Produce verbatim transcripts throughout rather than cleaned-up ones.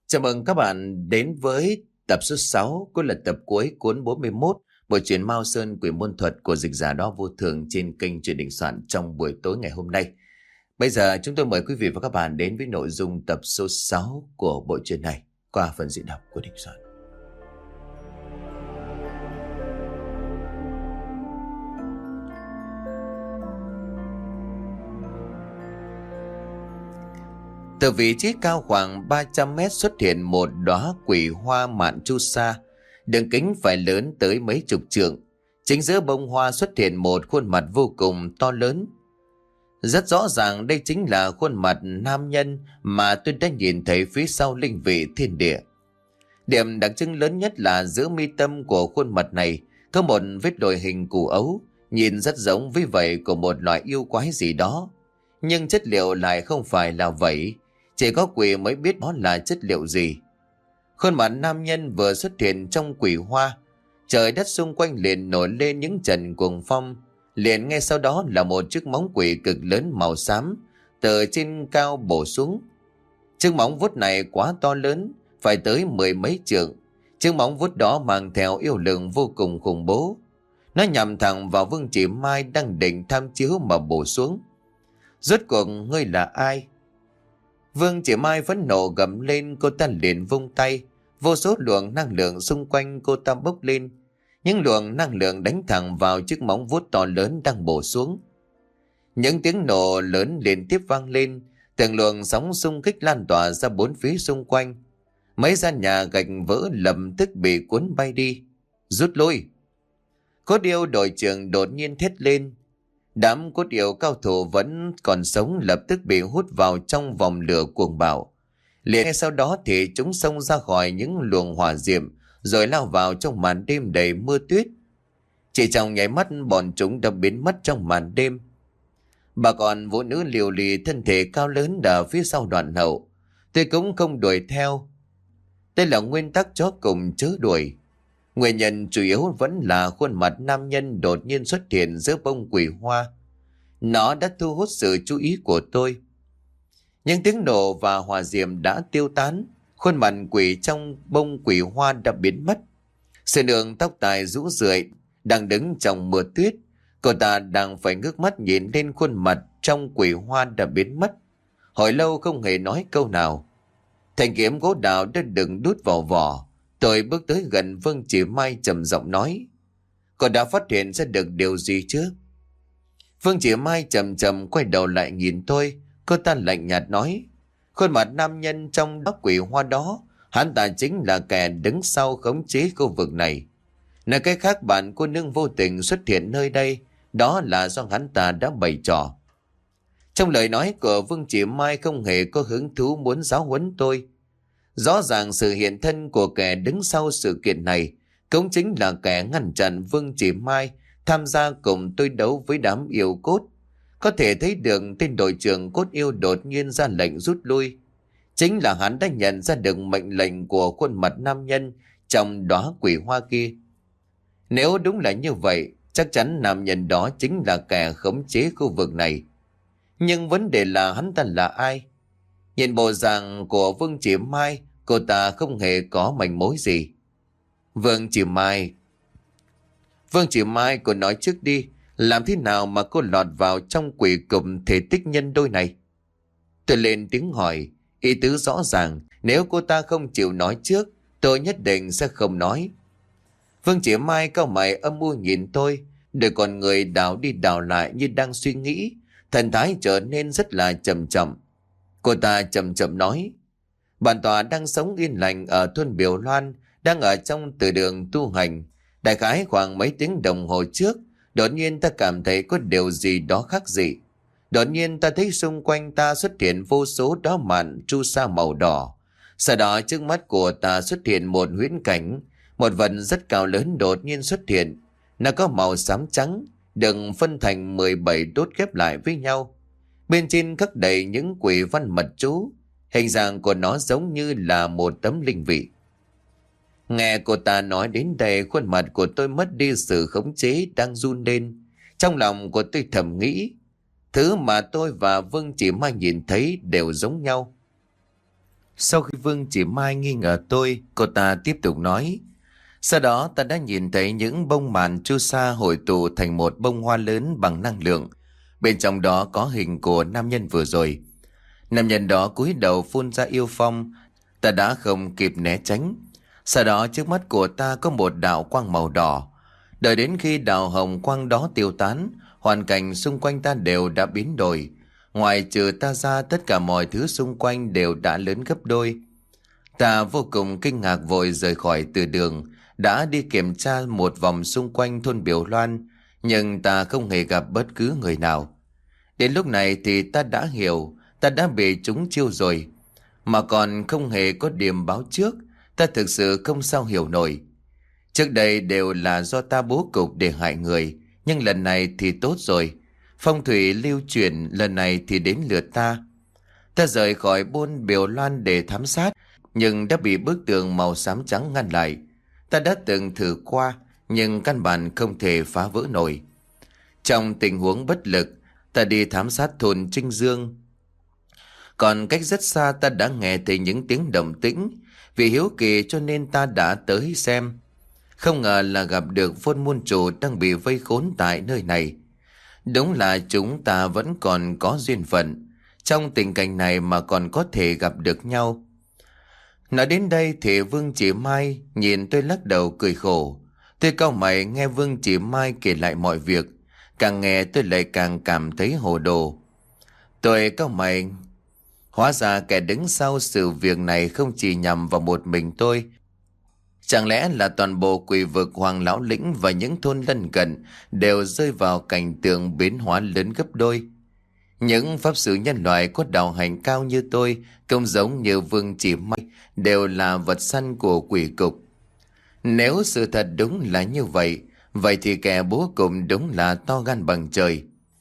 Chào mừng các bạn đến với tập số sáu, cũng là tập cuối cuốn bốn mươi mốt bộ truyện Mao Sơn Quỷ Môn Thuật của dịch giả Đó Vô Thường trên kênh Truyện Đình Soạn trong buổi tối ngày hôm nay. Bây giờ chúng tôi mời quý vị và các bạn đến với nội dung tập số sáu của bộ truyện này qua phần diễn đọc của Đình Soạn. Từ vị trí cao khoảng ba trăm mét xuất hiện một đóa quỷ hoa mạn chu sa, đường kính phải lớn tới mấy chục trượng. Chính giữa bông hoa xuất hiện một khuôn mặt vô cùng to lớn. Rất rõ ràng đây chính là khuôn mặt nam nhân mà tôi đã nhìn thấy phía sau linh vị thiên địa. Điểm đặc trưng lớn nhất là giữa mi tâm của khuôn mặt này có một vết đồi hình củ ấu, nhìn rất giống với vảy của một loại yêu quái gì đó. Nhưng chất liệu lại không phải là vậy. Chỉ có quỷ mới biết đó là chất liệu gì. Khuôn mặt nam nhân vừa xuất hiện trong quỷ hoa, trời đất xung quanh liền nổi lên những trận cuồng phong. Liền ngay sau đó là một chiếc móng quỷ cực lớn màu xám từ trên cao bổ xuống. Chiếc móng vuốt này quá to lớn, phải tới mười mấy trượng. Chiếc móng vuốt đó mang theo yêu lực vô cùng khủng bố. Nó nhằm thẳng vào Vương Chỉ Mai đang định tham chiếu mà bổ xuống. Rốt cuộc ngươi là ai? Vương Chỉ Mai phẫn nộ gầm lên, cô ta liền vung tay. Vô số luồng năng lượng xung quanh cô ta bốc lên. Những luồng năng lượng đánh thẳng vào chiếc móng vuốt to lớn đang bổ xuống. Những tiếng nổ lớn liên tiếp vang lên. Từng luồng sóng xung kích lan tỏa ra bốn phía xung quanh. Mấy gian nhà gạch vỡ lập tức bị cuốn bay đi. Rút lui! Cốt yêu đội trưởng đột nhiên thét lên. Đám cốt yêu cao thủ vẫn còn sống lập tức bị hút vào trong vòng lửa cuồng bạo. Liền ngay sau đó thì chúng xông ra khỏi những luồng hỏa diệm rồi lao vào trong màn đêm đầy mưa tuyết. Chỉ trong nháy mắt bọn chúng đã biến mất trong màn đêm. Bà còn vũ nữ liều lì thân thể cao lớn ở phía sau đoàn hậu. Tôi cũng không đuổi theo. Đây là nguyên tắc chó cùng chớ đuổi. Nguyên nhân chủ yếu vẫn là khuôn mặt nam nhân đột nhiên xuất hiện giữa bông quỷ hoa. Nó đã thu hút sự chú ý của tôi. Những tiếng nổ và hỏa diệm đã tiêu tán. Khuôn mặt quỷ trong bông quỷ hoa đã biến mất. Sư nương tóc tài rũ rượi đang đứng trong mưa tuyết. Cô ta đang phải ngước mắt nhìn lên khuôn mặt trong quỷ hoa đã biến mất. Hồi lâu không hề nói câu nào. Thanh kiếm gỗ đào đã đừng đút vào vỏ. Tôi bước tới gần Vương Chỉ Mai trầm giọng nói: Cô đã phát hiện ra được điều gì chứ? Vương Chỉ Mai chậm chậm quay đầu lại nhìn tôi. Cô ta lạnh nhạt nói: Khuôn mặt nam nhân trong đó quỷ hoa đó, hắn ta chính là kẻ đứng sau khống chế khu vực này. Nói cách khác, bạn cô nương vô tình xuất hiện nơi đây, đó là do hắn ta đã bày trò. Trong lời nói của Vương Chỉ Mai không hề có hứng thú muốn giáo huấn tôi. Rõ ràng sự hiện thân của kẻ đứng sau sự kiện này cũng chính là kẻ ngăn chặn Vương Chỉ Mai tham gia cùng tôi đấu với đám yêu cốt. Có thể thấy được tên đội trưởng cốt yêu đột nhiên ra lệnh rút lui. Chính là hắn đã nhận ra được mệnh lệnh của khuôn mặt nam nhân trong đóa quỷ hoa kia. Nếu đúng là như vậy, chắc chắn nam nhân đó chính là kẻ khống chế khu vực này. Nhưng vấn đề là hắn ta là ai? Nhìn bộ dạng của Vương Chỉ Mai, cô ta không hề có manh mối gì. Vương Chỉ Mai... Vương Chỉ Mai, cô nói trước đi, làm thế nào mà cô lọt vào trong quỷ cụm thể tích nhân đôi này? Tôi lên tiếng hỏi, ý tứ rõ ràng, nếu cô ta không chịu nói trước, tôi nhất định sẽ không nói. Vương Chỉ Mai cau mày âm u nhìn tôi, đôi con người đảo đi đảo lại như đang suy nghĩ, thần thái trở nên rất là chậm chậm. Cô ta chậm chậm nói: Bản tòa đang sống yên lành ở thôn Biểu Loan, đang ở trong từ đường tu hành. Đại khái khoảng mấy tiếng đồng hồ trước, đột nhiên ta cảm thấy có điều gì đó khác dị. Đột nhiên ta thấy xung quanh ta xuất hiện vô số đóa mạn chu sa màu đỏ. Sau đó trước mắt của ta xuất hiện một huyễn cảnh, một vật rất cao lớn đột nhiên xuất hiện. Nó có màu xám trắng, được phân thành mười bảy đốt ghép lại với nhau. Bên trên khắc đầy những quỷ văn mật chú. Hình dạng của nó giống như là một tấm linh vị. Nghe cô ta nói đến đây, khuôn mặt của tôi mất đi sự khống chế, đang run lên. Trong lòng của tôi thầm nghĩ, thứ mà tôi và Vương Chỉ Mai nhìn thấy đều giống nhau. Sau khi Vương chỉ Mai nghi ngờ tôi, cô ta tiếp tục nói. Sau đó ta đã nhìn thấy những bông màn chu sa hội tụ thành một bông hoa lớn bằng năng lượng. Bên trong đó có hình của nam nhân vừa rồi. Nam nhân đó cúi đầu phun ra yêu phong. Ta đã không kịp né tránh. Sau đó trước mắt của ta có một đạo quang màu đỏ. Đợi đến khi đạo hồng quang đó tiêu tán, hoàn cảnh xung quanh ta đều đã biến đổi. Ngoài trừ ta ra, tất cả mọi thứ xung quanh đều đã lớn gấp đôi. Ta vô cùng kinh ngạc vội rời khỏi từ đường, đã đi kiểm tra một vòng xung quanh thôn Biểu Loan, nhưng ta không hề gặp bất cứ người nào. Đến lúc này thì ta đã hiểu, ta đã bị chúng chiêu rồi, mà còn không hề có điểm báo trước. Ta thực sự không sao hiểu nổi. Trước đây đều là do ta bố cục để hại người, nhưng lần này thì tốt rồi. Phong thủy lưu truyền, lần này thì đến lượt ta. Ta rời khỏi buôn Biểu Loan để thám sát, nhưng đã bị bức tường màu xám trắng ngăn lại. Ta đã từng thử qua, nhưng căn bản không thể phá vỡ nổi. Trong tình huống bất lực, ta đi thám sát thôn Trinh Dương. Còn cách rất xa ta đã nghe thấy những tiếng động tĩnh. Vì hiếu kỳ cho nên ta đã tới xem. Không ngờ là gặp được Phôn môn chủ đang bị vây khốn tại nơi này. Đúng là chúng ta vẫn còn có duyên phận. Trong tình cảnh này mà còn có thể gặp được nhau. Nói đến đây thì Vương Chỉ Mai nhìn tôi lắc đầu cười khổ. Tôi cau mày nghe Vương Chỉ Mai kể lại mọi việc. Càng nghe tôi lại càng cảm thấy hồ đồ. Tôi cau mày. Hóa ra kẻ đứng sau sự việc này không chỉ nhằm vào một mình tôi. Chẳng lẽ là toàn bộ quỷ vực Hoàng Lão Lĩnh và những thôn lân cận đều rơi vào cảnh tượng biến hóa lớn gấp đôi. Những pháp sư nhân loại có đạo hành cao như tôi, không giống như Vương Chỉ Mai, đều là vật săn của quỷ cục. Nếu sự thật đúng là như vậy, vậy thì kẻ bố cục đúng là to gan bằng trời.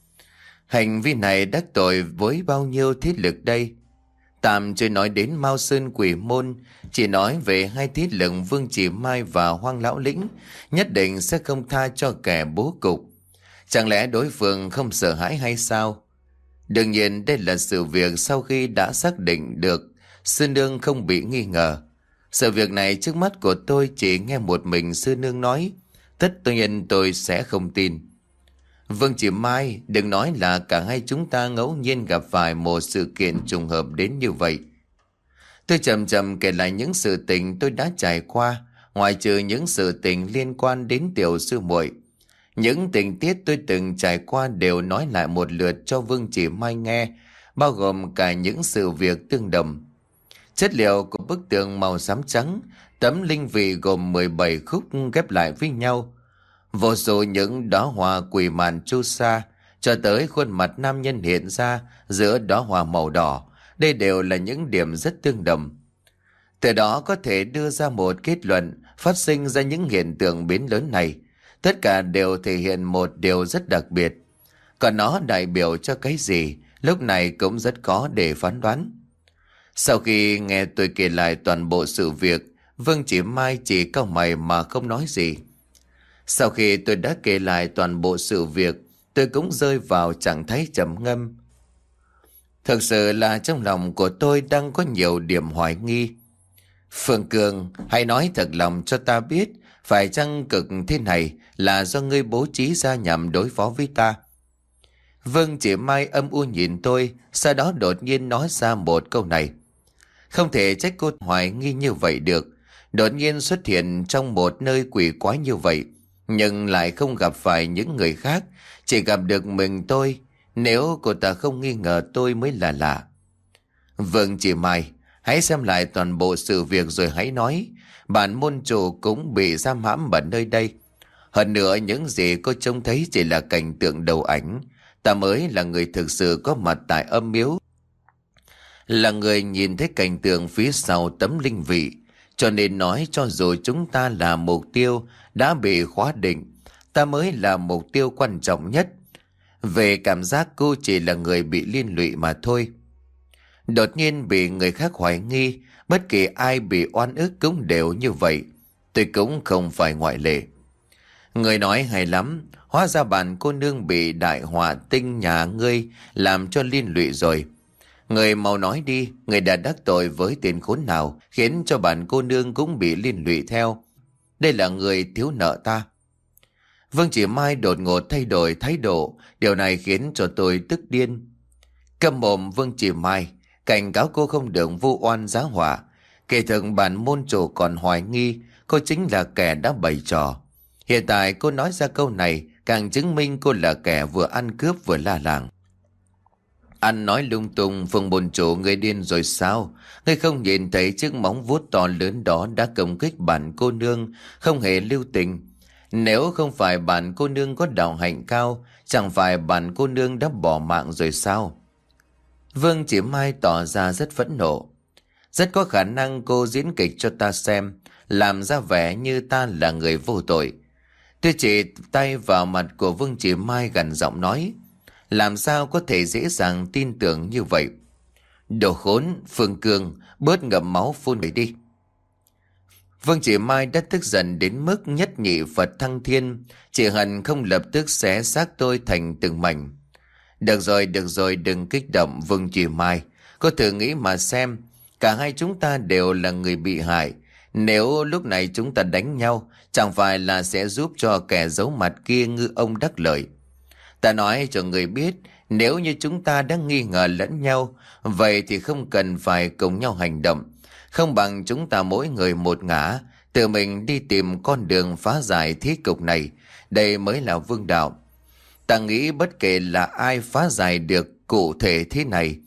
Hành vi này đắc tội với bao nhiêu thế lực đây? Tạm chưa nói đến Mao Sơn Quỷ Môn, chỉ nói về hai thế lực Vương Chỉ Mai và Hoang Lão Lĩnh, nhất định sẽ không tha cho kẻ bố cục. Chẳng lẽ đối phương không sợ hãi hay sao? Đương nhiên đây là sự việc sau khi đã xác định được sư nương không bị nghi ngờ. Sự việc này trước mắt của tôi chỉ nghe một mình sư nương nói, tất nhiên tôi sẽ không tin. Vương Chỉ Mai, đừng nói là cả hai chúng ta ngẫu nhiên gặp phải một sự kiện trùng hợp đến như vậy. Tôi chậm chậm kể lại những sự tình tôi đã trải qua, ngoài trừ những sự tình liên quan đến tiểu sư muội. Những tình tiết tôi từng trải qua đều nói lại một lượt cho Vương Chỉ Mai nghe, bao gồm cả những sự việc tương đồng. Chất liệu của bức tường màu xám trắng, tấm linh vị gồm mười bảy khúc ghép lại với nhau. Vô số những đóa hoa quỳ màn chu sa, cho tới khuôn mặt nam nhân hiện ra giữa đóa hoa màu đỏ. Đây đều là những điểm rất tương đồng. Từ đó có thể đưa ra một kết luận, phát sinh ra những hiện tượng biến lớn này. Tất cả đều thể hiện một điều rất đặc biệt. Còn nó đại biểu cho cái gì, lúc này cũng rất khó để phán đoán. Sau khi nghe tôi kể lại toàn bộ sự việc, Vương Chỉ Mai chỉ cau mày mà không nói gì. Sau khi tôi đã kể lại toàn bộ sự việc, tôi cũng rơi vào trạng thái trầm ngâm. Thực sự là trong lòng của tôi đang có nhiều điểm hoài nghi. Phương Cường, hãy nói thật lòng cho ta biết, phải chăng cực thế này là do ngươi bố trí ra nhằm đối phó với ta? Vương Chỉ Mai âm u nhìn tôi, sau đó đột nhiên nói ra một câu này. Không thể trách cô hoài nghi như vậy được. Đột nhiên xuất hiện trong một nơi quỷ quái như vậy, nhưng lại không gặp phải những người khác, chỉ gặp được mình tôi. Nếu cô ta không nghi ngờ tôi mới là lạ. Vương Chỉ Mai, hãy xem lại toàn bộ sự việc rồi hãy nói. Bản môn chủ cũng bị giam hãm ở nơi đây. Hơn nữa những gì cô trông thấy chỉ là cảnh tượng đầu ảnh. Ta mới là người thực sự có mặt tại âm miếu, là người nhìn thấy cảnh tượng phía sau tấm linh vị. Cho nên nói cho dù chúng ta là mục tiêu đã bị khóa định, ta mới là mục tiêu quan trọng nhất. Về cảm giác cô chỉ là người bị liên lụy mà thôi. Đột nhiên bị người khác hoài nghi, bất kỳ ai bị oan ức cũng đều như vậy. Tôi cũng không phải ngoại lệ. Người nói hay lắm, hóa ra bản cô nương bị đại họa tinh nhà ngươi làm cho liên lụy rồi. Người mau nói đi, người đã đắc tội với tên khốn nào khiến cho bản cô nương cũng bị liên lụy theo. Đây là người thiếu nợ ta. Vương Chỉ Mai đột ngột thay đổi thái độ, điều này khiến cho tôi tức điên. Câm mồm Vương Chỉ Mai, cảnh cáo cô không được vu oan giá họa. Kể thực bản môn chủ còn hoài nghi cô chính là kẻ đã bày trò. Hiện tại cô nói ra câu này càng chứng minh cô là kẻ vừa ăn cướp vừa la làng. Anh nói lung tung, Phương môn chủ, người điên rồi sao? Ngươi không nhìn thấy chiếc móng vuốt to lớn đó đã công kích bản cô nương, không hề lưu tình. Nếu không phải bản cô nương có đạo hạnh cao, chẳng phải bản cô nương đã bỏ mạng rồi sao? Vương Chỉ Mai tỏ ra rất phẫn nộ. Rất có khả năng cô diễn kịch cho ta xem, làm ra vẻ như ta là người vô tội. Tôi chỉ tay vào mặt của Vương Chỉ Mai gằn giọng nói, làm sao có thể dễ dàng tin tưởng như vậy? Đồ khốn, Phương Cương, bớt ngậm máu phun người đi. Vương Chỉ Mai đã tức giận đến mức nhất nhị Phật thăng thiên, chỉ hận không lập tức xé xác tôi thành từng mảnh. Được rồi, được rồi, đừng kích động Vương Chỉ Mai. Cô thử nghĩ mà xem, cả hai chúng ta đều là người bị hại. Nếu lúc này chúng ta đánh nhau, chẳng phải là sẽ giúp cho kẻ giấu mặt kia ngư ông đắc lợi. Ta nói cho người biết, nếu như chúng ta đang nghi ngờ lẫn nhau, vậy thì không cần phải cùng nhau hành động. Không bằng chúng ta mỗi người một ngã, tự mình đi tìm con đường phá giải thế cục này. Đây mới là vương đạo. Ta nghĩ bất kể là ai phá giải được cụ thể thế này,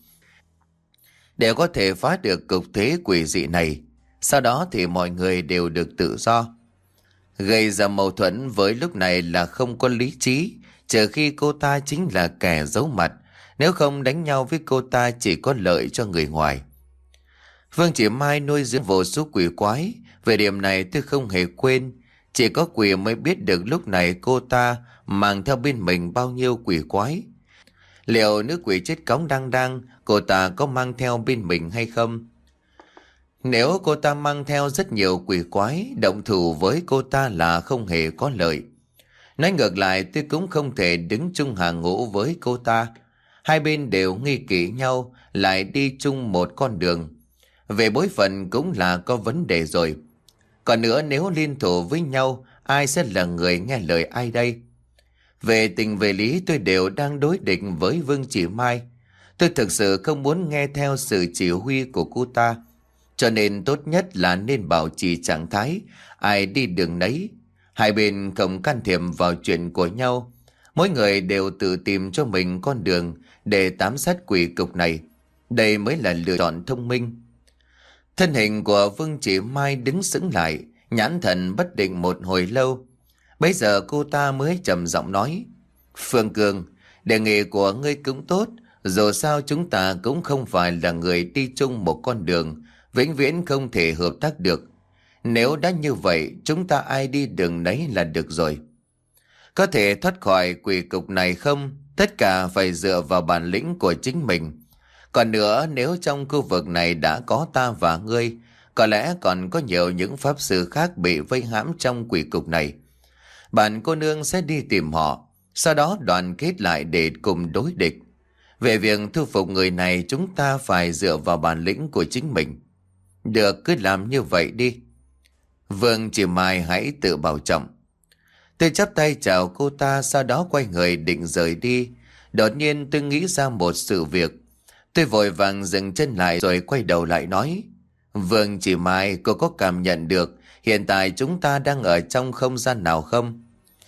đều có thể phá được cục thế quỷ dị này. Sau đó thì mọi người đều được tự do. Gây ra mâu thuẫn với lúc này là không có lý trí, trừ khi cô ta chính là kẻ giấu mặt. Nếu không đánh nhau với cô ta chỉ có lợi cho người ngoài. Vương Chỉ Mai nuôi dưỡng vô số quỷ quái. Về điểm này tôi không hề quên. Chỉ có quỷ mới biết được lúc này cô ta mang theo bên mình bao nhiêu quỷ quái. Liệu nữ quỷ chết cóng đang đang cô ta có mang theo bên mình hay không? Nếu cô ta mang theo rất nhiều quỷ quái, động thủ với cô ta là không hề có lợi. Nói ngược lại, tôi cũng không thể đứng chung hàng ngũ với cô ta. Hai bên đều nghi kỵ nhau, lại đi chung một con đường. Về bối phận cũng là có vấn đề rồi. Còn nữa, nếu liên thủ với nhau, ai sẽ là người nghe lời ai đây? Về tình về lý, tôi đều đang đối địch với Vương Chỉ Mai. Tôi thực sự không muốn nghe theo sự chỉ huy của cô ta. Cho nên tốt nhất là nên bảo trì trạng thái, ai đi đường nấy. Hai bên không can thiệp vào chuyện của nhau. Mỗi người đều tự tìm cho mình con đường để tám sát quỷ cục này. Đây mới là lựa chọn thông minh. Thân hình của Vương Chỉ Mai đứng sững lại, nhãn thần bất định một hồi lâu. Bây giờ cô ta mới trầm giọng nói, Phương Cường, đề nghị của ngươi cũng tốt. Dù sao chúng ta cũng không phải là người đi chung một con đường, vĩnh viễn không thể hợp tác được. Nếu đã như vậy, chúng ta ai đi đường nấy là được rồi. Có thể thoát khỏi quỷ cục này không? Tất cả phải dựa vào bản lĩnh của chính mình. Còn nữa, nếu trong khu vực này đã có ta và ngươi, có lẽ còn có nhiều những pháp sư khác bị vây hãm trong quỷ cục này. Bạn cô nương sẽ đi tìm họ, sau đó đoàn kết lại để cùng đối địch. Về việc thu phục người này, chúng ta phải dựa vào bản lĩnh của chính mình. Được, cứ làm như vậy đi. Vương Chỉ Mai hãy tự bảo trọng. Tôi chắp tay chào cô ta, sau đó quay người định rời đi. Đột nhiên tôi nghĩ ra một sự việc. Tôi vội vàng dừng chân lại rồi quay đầu lại nói, Vương Chỉ Mai, cô có cảm nhận được hiện tại chúng ta đang ở trong không gian nào không?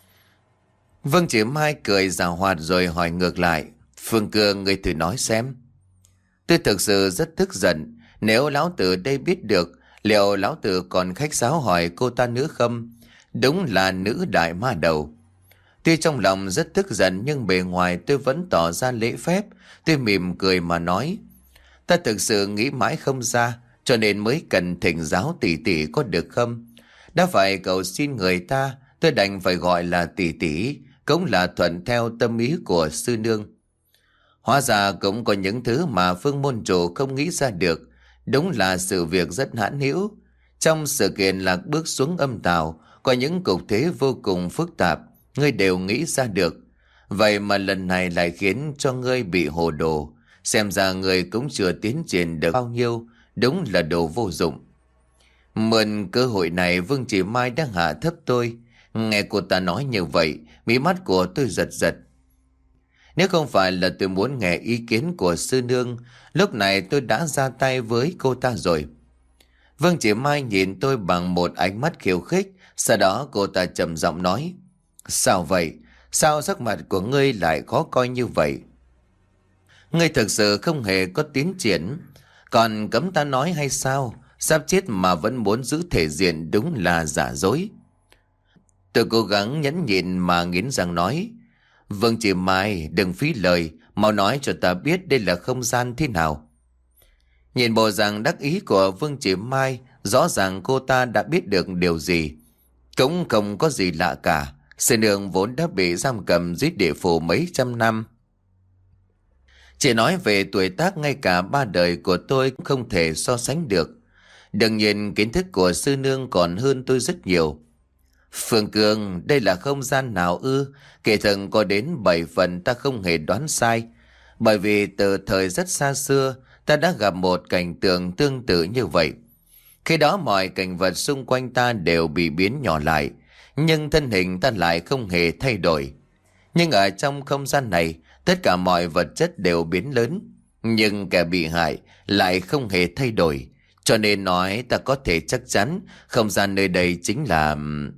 Vương Chỉ Mai cười giảo hoạt rồi hỏi ngược lại, Phương Cương, ngươi thử nói xem. Tôi thực sự rất tức giận. Nếu lão tử đây biết được, liệu lão tử còn khách sáo hỏi cô ta nữa không? Đúng là nữ đại ma đầu. Tuy trong lòng rất tức giận, nhưng bề ngoài tôi vẫn tỏ ra lễ phép. Tôi mỉm cười mà nói, ta thực sự nghĩ mãi không ra, cho nên mới cần thỉnh giáo tỷ tỷ có được không? Đã phải cầu xin người ta, tôi đành phải gọi là tỷ tỷ, cũng là thuận theo tâm ý của sư nương. Hóa ra cũng có những thứ mà Phương môn chủ không nghĩ ra được. Đúng là sự việc rất hãn hữu. Trong sự kiện Lạc bước xuống âm tào, có những cục thế vô cùng phức tạp, ngươi đều nghĩ ra được. Vậy mà lần này lại khiến cho ngươi bị hồ đồ. Xem ra người cũng chưa tiến triển được bao nhiêu, đúng là đồ vô dụng. Mượn cơ hội này Vương Chỉ Mai đang hạ thấp tôi. Nghe cô ta nói như vậy, mí mắt của tôi giật giật. Nếu không phải là tôi muốn nghe ý kiến của sư nương, lúc này tôi đã ra tay với cô ta rồi. Vương Chỉ Mai nhìn tôi bằng một ánh mắt khiêu khích, sau đó cô ta trầm giọng nói: Sao vậy? Sao sắc mặt của ngươi lại khó coi như vậy? Ngươi thực sự không hề có tiến triển, còn cấm ta nói hay sao? Sắp chết mà vẫn muốn giữ thể diện, đúng là giả dối. Tôi cố gắng nhẫn nhịn mà nghiến răng nói: Vương Chỉ Mai, đừng phí lời, mau nói cho ta biết đây là không gian thế nào. Nhìn bộ dạng đắc ý của Vương Chỉ Mai, rõ ràng cô ta đã biết được điều gì. Cũng không có gì lạ cả. Sư nương vốn đã bị giam cầm dưới địa phủ mấy trăm năm. Chỉ nói về tuổi tác, ngay cả ba đời của tôi cũng không thể so sánh được. Đương nhiên kiến thức của sư nương còn hơn tôi rất nhiều. Phương Cương, đây là không gian nào ư? Kể thần có đến bảy phần ta không hề đoán sai. Bởi vì từ thời rất xa xưa, ta đã gặp một cảnh tượng tương tự như vậy. Khi đó mọi cảnh vật xung quanh ta đều bị biến nhỏ lại, nhưng thân hình ta lại không hề thay đổi. Nhưng ở trong không gian này, tất cả mọi vật chất đều biến lớn, nhưng kẻ bị hại lại không hề thay đổi. Cho nên nói ta có thể chắc chắn không gian nơi đây chính là...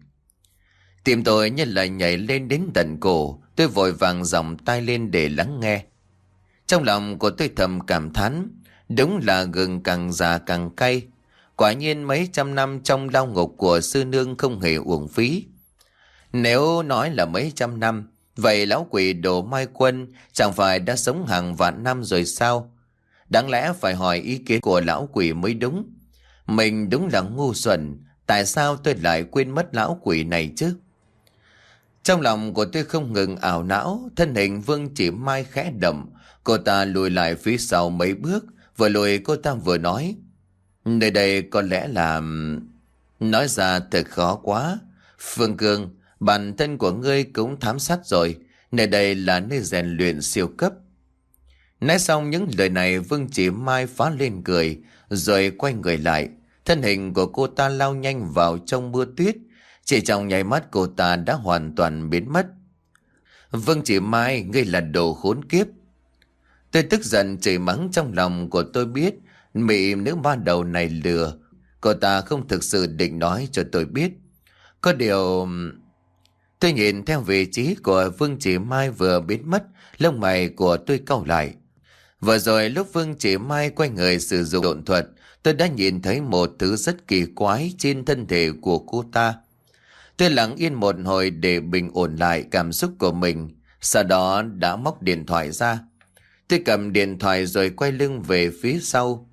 Tim tôi như là nhảy lên đến tận cổ. Tôi vội vàng giọng tai lên để lắng nghe. Trong lòng của tôi thầm cảm thán, đúng là gừng càng già càng cay. Quả nhiên mấy trăm năm trong lao ngục của sư nương không hề uổng phí. Nếu nói là mấy trăm năm, vậy lão quỷ Đồ Mai Quân chẳng phải đã sống hàng vạn năm rồi sao? Đáng lẽ phải hỏi ý kiến của lão quỷ mới đúng. Mình đúng là ngu xuẩn, tại sao tôi lại quên mất lão quỷ này chứ? Trong lòng của tôi không ngừng ảo não, thân hình Vương Chỉ Mai khẽ động, cô ta lùi lại phía sau mấy bước, vừa lùi cô ta vừa nói: Nơi đây có lẽ là... Nói ra thật khó quá. Phương Cương, bản thân của ngươi cũng thám sát rồi, nơi đây là nơi rèn luyện siêu cấp. Nói xong những lời này, Vương Chỉ Mai phá lên cười, rồi quay người lại. Thân hình của cô ta lao nhanh vào trong mưa tuyết. Chỉ trong nháy mắt cô ta đã hoàn toàn biến mất. Vương Chỉ Mai, ngươi là đồ khốn kiếp. Tôi tức giận chửi mắng, trong lòng của tôi biết bị nữ ba đầu này lừa. Cô ta không thực sự định nói cho tôi biết. Có điều... Tôi nhìn theo vị trí của Vương Chỉ Mai vừa biến mất, lông mày của tôi cau lại. Vừa rồi lúc Vương Chỉ Mai quay người sử dụng độn thuật, tôi đã nhìn thấy một thứ rất kỳ quái trên thân thể của cô ta. Tôi lặng yên một hồi để bình ổn lại cảm xúc của mình, sau đó đã móc điện thoại ra. Tôi cầm điện thoại rồi quay lưng về phía sau.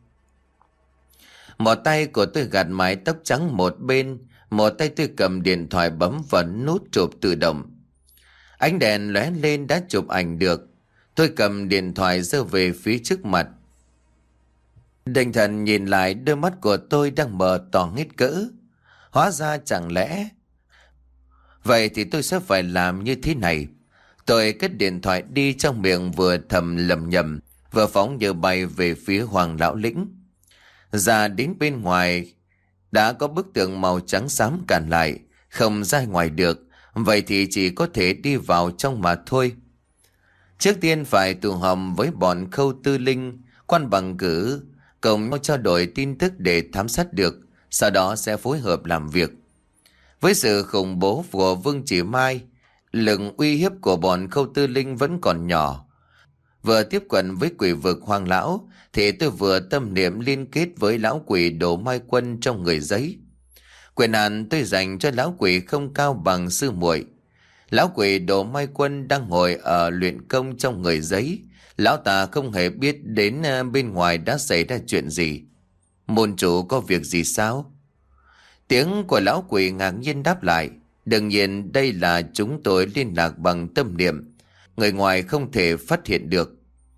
Một tay của tôi gạt mái tóc trắng một bên, một tay tôi cầm điện thoại bấm vào nút chụp tự động. Ánh đèn lóe lên đã chụp ảnh được. Tôi cầm điện thoại giơ về phía trước mặt. Định thần nhìn lại, đôi mắt của tôi đang mở to hết cỡ. Hóa ra chẳng lẽ... Vậy thì tôi sẽ phải làm như thế này. Tôi cất điện thoại đi, trong miệng vừa thầm lầm nhầm, vừa phóng như bay về phía Hoàng Lão Lĩnh. Ra đến bên ngoài, đã có bức tường màu trắng xám cản lại, không ra ngoài được. Vậy thì chỉ có thể đi vào trong mà thôi. Trước tiên phải tụ họp với bọn Khâu Tư Linh, quan bằng cử, cùng nhau trao đổi tin tức để thám sát được, sau đó sẽ phối hợp làm việc. Với sự khủng bố của Vương Chỉ Mai, lực uy hiếp của bọn Khâu Tư Linh vẫn còn nhỏ. Vừa tiếp cận với quỷ vực Hoàng Lão, thì tôi vừa tâm niệm liên kết với lão quỷ Đồ Mai Quân trong người giấy. Quyền hạn tôi dành cho lão quỷ không cao bằng sư muội. Lão quỷ Đồ Mai Quân đang ngồi ở luyện công trong người giấy. Lão ta không hề biết đến bên ngoài đã xảy ra chuyện gì. Môn chủ có việc gì sao? Tiếng của lão quỷ ngạc nhiên đáp lại. Đương nhiên đây là chúng tôi liên lạc bằng tâm niệm, người ngoài không thể phát hiện được.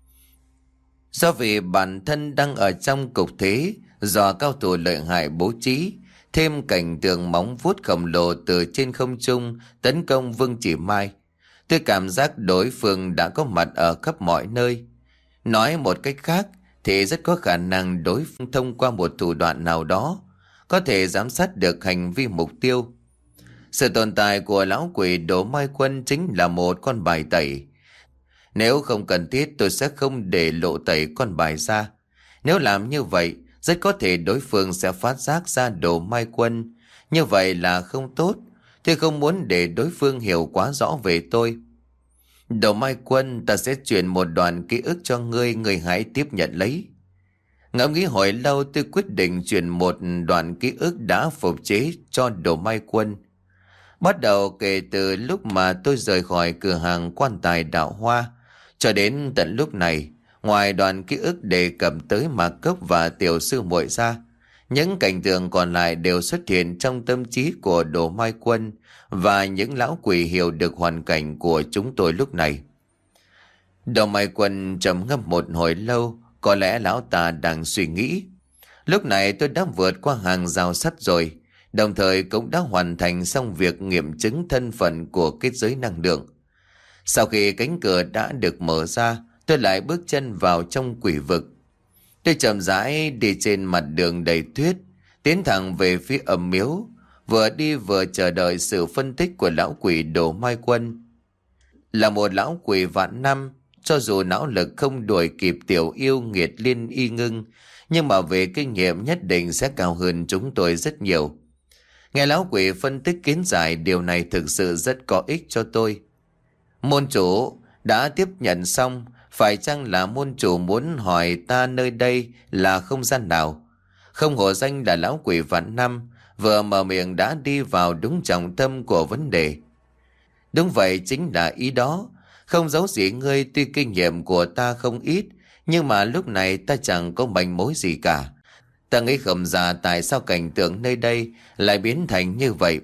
Do vì bản thân đang ở trong cục thế, do cao thủ lợi hại bố trí, thêm cảnh tượng móng vuốt khổng lồ từ trên không trung tấn công Vương Chỉ Mai, tôi cảm giác đối phương đã có mặt ở khắp mọi nơi. Nói một cách khác thì rất có khả năng đối phương thông qua một thủ đoạn nào đó có thể giám sát được hành vi mục tiêu. Sự tồn tại của lão quỷ Đỗ Mai Quân chính là một con bài tẩy. Nếu không cần thiết tôi sẽ không để lộ tẩy con bài ra. Nếu làm như vậy, rất có thể đối phương sẽ phát giác ra Đỗ Mai Quân. Như vậy là không tốt. Tôi không muốn để đối phương hiểu quá rõ về tôi. Đỗ Mai Quân, ta sẽ truyền một đoạn ký ức cho ngươi, ngươi hãy tiếp nhận lấy. Ngẫm nghĩ hồi lâu, tôi quyết định truyền một đoạn ký ức đã phục chế cho Đỗ Mai Quân. Bắt đầu kể từ lúc mà tôi rời khỏi cửa hàng quan tài Đạo Hoa, cho đến tận lúc này, ngoài đoạn ký ức đề cập tới Mạc Cốc và tiểu sư muội ra, những cảnh tượng còn lại đều xuất hiện trong tâm trí của Đỗ Mai Quân và những lão quỷ hiểu được hoàn cảnh của chúng tôi lúc này. Đỗ Mai Quân trầm ngâm một hồi lâu, có lẽ lão ta đang suy nghĩ. Lúc này tôi đã vượt qua hàng rào sắt rồi, đồng thời cũng đã hoàn thành xong việc nghiệm chứng thân phận của kết giới năng lượng. Sau khi cánh cửa đã được mở ra, tôi lại bước chân vào trong quỷ vực. Tôi chậm rãi đi trên mặt đường đầy tuyết, tiến thẳng về phía âm miếu, vừa đi vừa chờ đợi sự phân tích của lão quỷ Đỗ Mai Quân. Là một lão quỷ vạn năm, cho dù não lực không đuổi kịp tiểu yêu nghiệt Liên Y Ngưng, nhưng mà về kinh nghiệm nhất định sẽ cao hơn chúng tôi rất nhiều. Nghe lão quỷ phân tích kiến giải, điều này thực sự rất có ích cho tôi. Môn chủ đã tiếp nhận xong, phải chăng là môn chủ muốn hỏi ta nơi đây là không gian nào? Không hổ danh là lão quỷ vạn năm, vừa mở miệng đã đi vào đúng trọng tâm của vấn đề. Đúng vậy, chính là ý đó. Không giấu gì ngươi, tuy kinh nghiệm của ta không ít, nhưng mà lúc này ta chẳng có manh mối gì cả. Ta nghĩ không ra tại sao cảnh tượng nơi đây lại biến thành như vậy.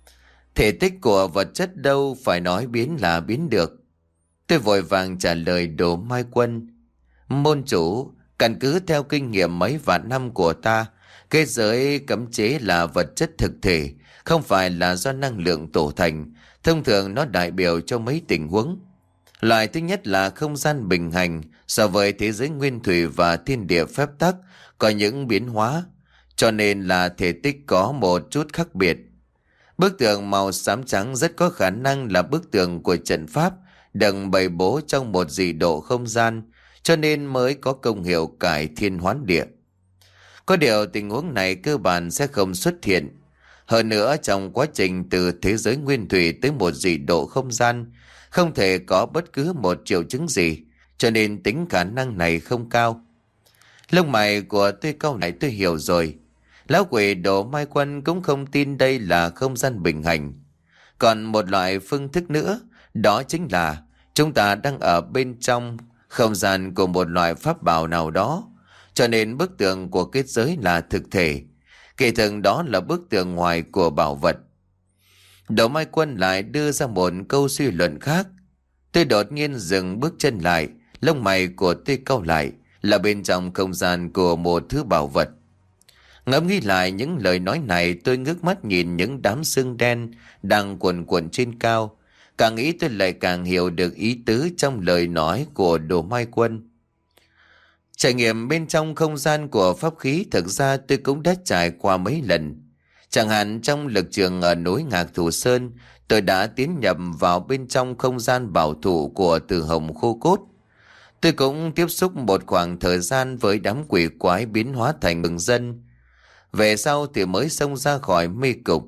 Thể tích của vật chất đâu phải nói biến là biến được. Tôi vội vàng trả lời Đỗ Mai Quân. Môn chủ, căn cứ theo kinh nghiệm mấy vạn năm của ta, kết giới cấm chế là vật chất thực thể, không phải là do năng lượng tổ thành. Thông thường nó đại biểu cho mấy tình huống. Loại thứ nhất là không gian bình hành, so với thế giới nguyên thủy và thiên địa phép tắc có những biến hóa, cho nên là thể tích có một chút khác biệt. Bức tường màu xám trắng rất có khả năng là bức tường của trận pháp được bày bố trong một dị độ không gian, cho nên mới có công hiệu cải thiên hoán địa. Có điều tình huống này cơ bản sẽ không xuất hiện. Hơn nữa, trong quá trình từ thế giới nguyên thủy tới một dị độ không gian, không thể có bất cứ một triệu chứng gì, cho nên tính khả năng này không cao. Lông mày của tôi câu này tôi hiểu rồi. Lão quỷ Đỗ Mai Quân cũng không tin đây là không gian bình hành. Còn một loại phương thức nữa, đó chính là chúng ta đang ở bên trong không gian của một loại pháp bảo nào đó, cho nên bức tường của kết giới là thực thể. Kỳ thực đó là bức tường ngoài của bảo vật. Đỗ Mai Quân lại đưa ra một câu suy luận khác. Tôi đột nhiên dừng bước chân lại, lông mày của tôi cau lại, là bên trong không gian của một thứ bảo vật. Ngẫm nghĩ lại những lời nói này, tôi ngước mắt nhìn những đám sương đen đang cuồn cuộn trên cao. Càng nghĩ tôi lại càng hiểu được ý tứ trong lời nói của Đỗ Mai Quân. Trải nghiệm bên trong không gian của pháp khí thực ra tôi cũng đã trải qua mấy lần. Chẳng hạn trong lực trường ở núi Ngạc Thủ Sơn, tôi đã tiến nhập vào bên trong không gian bảo thủ của Tử Hồng Khô Cốt. Tôi cũng tiếp xúc một khoảng thời gian với đám quỷ quái biến hóa thành người dân. Về sau thì mới xông ra khỏi mê cục.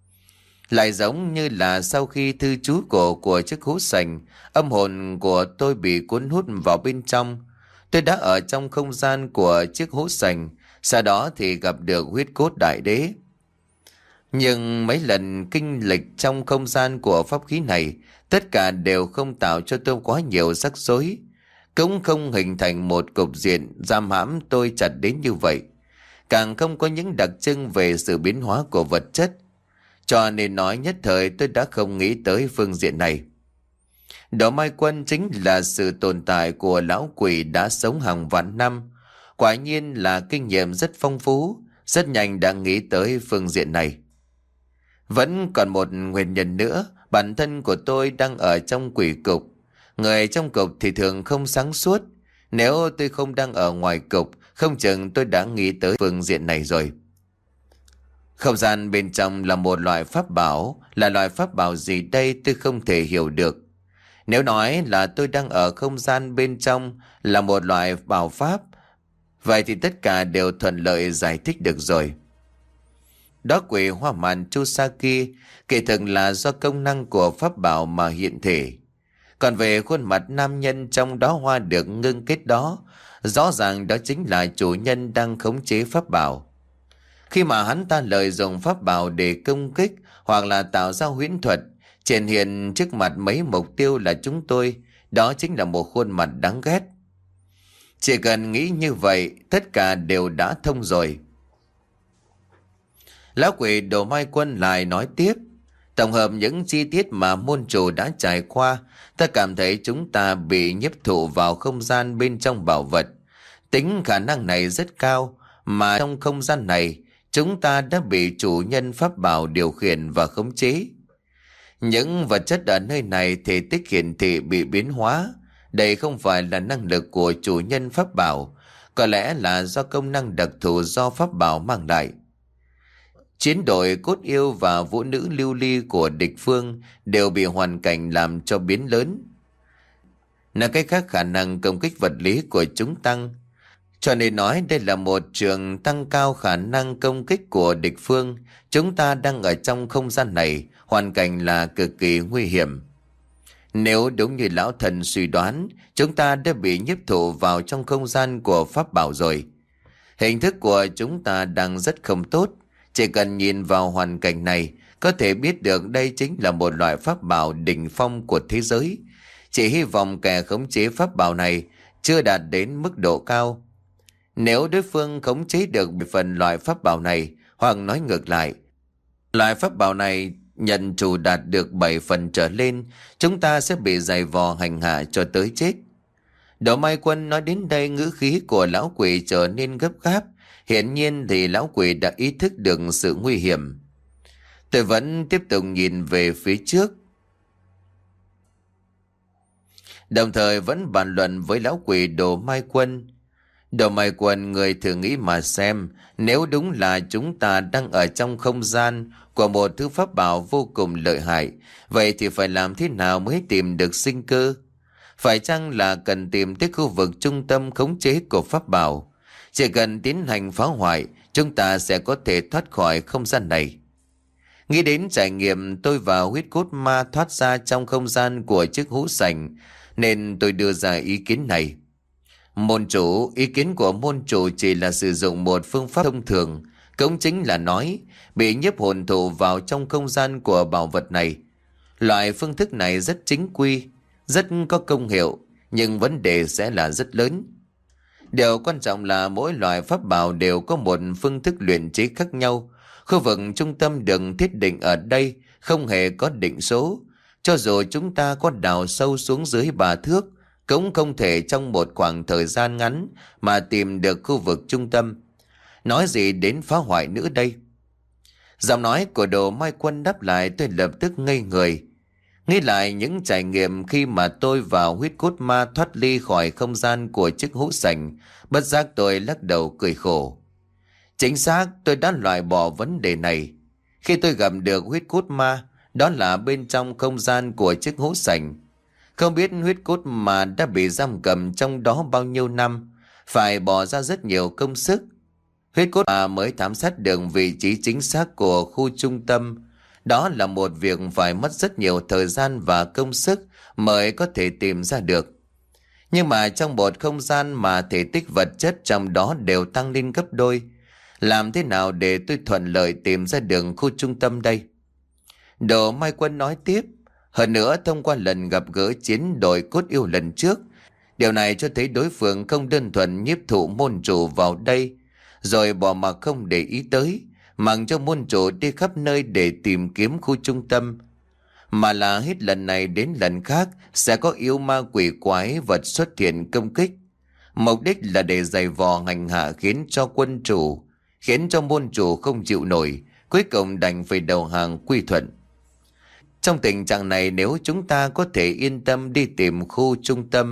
Lại giống như là sau khi thư chú cổ của chiếc hũ sành, âm hồn của tôi bị cuốn hút vào bên trong. Tôi đã ở trong không gian của chiếc hũ sành, sau đó thì gặp được huyết cốt đại đế. Nhưng mấy lần kinh lịch trong không gian của pháp khí này, tất cả đều không tạo cho tôi quá nhiều rắc rối, cũng không hình thành một cục diện giam hãm tôi chặt đến như vậy, càng không có những đặc trưng về sự biến hóa của vật chất. Cho nên nói nhất thời tôi đã không nghĩ tới phương diện này. Đỗ Mai Quân chính là sự tồn tại của lão quỷ đã sống hàng vạn năm. Quả nhiên là kinh nghiệm rất phong phú, rất nhanh đã nghĩ tới phương diện này. Vẫn còn một nguyên nhân nữa, bản thân của tôi đang ở trong quỷ cục. Người trong cục thì thường không sáng suốt. Nếu tôi không đang ở ngoài cục, không chừng tôi đã nghĩ tới phương diện này rồi. Không gian bên trong là một loại pháp bảo. Là loại pháp bảo gì đây tôi không thể hiểu được. Nếu nói là tôi đang ở không gian bên trong là một loại bảo pháp, vậy thì tất cả đều thuận lợi giải thích được rồi. Đó quỷ hoa màn chu sa kia kỳ thực là do công năng của pháp bảo mà hiện thể. Còn về khuôn mặt nam nhân trong đó hoa được ngưng kết đó, rõ ràng đó chính là chủ nhân đang khống chế pháp bảo. Khi mà hắn ta lợi dụng pháp bảo để công kích hoặc là tạo ra huyễn thuật, triển hiện trước mặt mấy mục tiêu là chúng tôi, đó chính là một khuôn mặt đáng ghét. Chỉ cần nghĩ như vậy, tất cả đều đã thông rồi. Lão quỷ Đồ Mai Quân lại nói tiếp. Tổng hợp những chi tiết mà môn chủ đã trải qua, ta cảm thấy chúng ta bị nhiếp thụ vào không gian bên trong bảo vật. Tính khả năng này rất cao, mà trong không gian này, chúng ta đã bị chủ nhân pháp bảo điều khiển và khống chế. Những vật chất ở nơi này thể tích hiển thị bị biến hóa. Đây không phải là năng lực của chủ nhân pháp bảo, có lẽ là do công năng đặc thù do pháp bảo mang lại. Chiến đội cốt yêu và vũ nữ lưu ly của địch phương đều bị hoàn cảnh làm cho biến lớn. Nói cách khác, khả năng công kích vật lý của chúng tăng. Cho nên nói đây là một trường tăng cao khả năng công kích của địch phương. Chúng ta đang ở trong không gian này, hoàn cảnh là cực kỳ nguy hiểm. Nếu đúng như lão thần suy đoán, chúng ta đã bị nhiếp thụ vào trong không gian của pháp bảo rồi. Hình thức của chúng ta đang rất không tốt. Chỉ cần nhìn vào hoàn cảnh này, có thể biết được đây chính là một loại pháp bảo đỉnh phong của thế giới. Chỉ hy vọng kẻ khống chế pháp bảo này chưa đạt đến mức độ cao. Nếu đối phương khống chế được một phần loại pháp bảo này, hoặc nói ngược lại, loại pháp bảo này nhận chủ đạt được bảy phần trở lên, chúng ta sẽ bị giày vò hành hạ cho tới chết. Đồ Mai Quân nói đến đây, ngữ khí của lão quỷ trở nên gấp gáp. Hiển nhiên thì lão quỷ đã ý thức được sự nguy hiểm. Tôi vẫn tiếp tục nhìn về phía trước, đồng thời vẫn bàn luận với lão quỷ Đồ Mai Quân. Đồ Mai Quân, người thử nghĩ mà xem, nếu đúng là chúng ta đang ở trong không gian của một thứ pháp bảo vô cùng lợi hại, vậy thì phải làm thế nào mới tìm được sinh cơ? Phải chăng là cần tìm tới khu vực trung tâm khống chế của pháp bảo? Chỉ cần tiến hành phá hoại, chúng ta sẽ có thể thoát khỏi không gian này. Nghĩ đến trải nghiệm tôi và huyết cốt ma thoát ra trong không gian của chiếc hũ sành, nên tôi đưa ra ý kiến này. Môn chủ, ý kiến của môn chủ chỉ là sử dụng một phương pháp thông thường, cũng chính là nói, bị nhiếp hồn thụ vào trong không gian của bảo vật này. Loại phương thức này rất chính quy, rất có công hiệu, nhưng vấn đề sẽ là rất lớn. Điều quan trọng là mỗi loại pháp bảo đều có một phương thức luyện chế khác nhau. Khu vực trung tâm được thiết định ở đây không hề có định số. Cho dù chúng ta có đào sâu xuống dưới ba thước, cũng không thể trong một khoảng thời gian ngắn mà tìm được khu vực trung tâm. Nói gì đến phá hoại nữa đây? Giọng nói của Đồ Mai Quân đáp lại, tôi lập tức ngây người. Nghĩ lại những trải nghiệm khi mà tôi và huyết cốt ma thoát ly khỏi không gian của chiếc hũ sành, bất giác tôi lắc đầu cười khổ. Chính xác, tôi đã loại bỏ vấn đề này. Khi tôi gặp được huyết cốt ma, đó là bên trong không gian của chiếc hũ sành. Không biết huyết cốt ma đã bị giam cầm trong đó bao nhiêu năm, phải bỏ ra rất nhiều công sức. Huyết cốt ma mới thám sát được vị trí chính xác của khu trung tâm. Đó là một việc phải mất rất nhiều thời gian và công sức mới có thể tìm ra được. Nhưng mà trong một không gian mà thể tích vật chất trong đó đều tăng lên gấp đôi, làm thế nào để tôi thuận lợi tìm ra được khu trung tâm đây? Đồ Mai Quân nói tiếp. Hơn nữa, thông qua lần gặp gỡ chiến đội cốt yêu lần trước, điều này cho thấy đối phương không đơn thuần nhiếp thụ môn chủ vào đây rồi bỏ mặc không để ý tới, mặc cho môn chủ đi khắp nơi để tìm kiếm khu trung tâm, mà là hết lần này đến lần khác sẽ có yêu ma quỷ quái vật xuất hiện công kích. Mục đích là để giày vò hành hạ, khiến cho quân chủ, khiến cho môn chủ không chịu nổi, cuối cùng đành phải đầu hàng quy thuận. Trong tình trạng này, nếu chúng ta có thể yên tâm đi tìm khu trung tâm,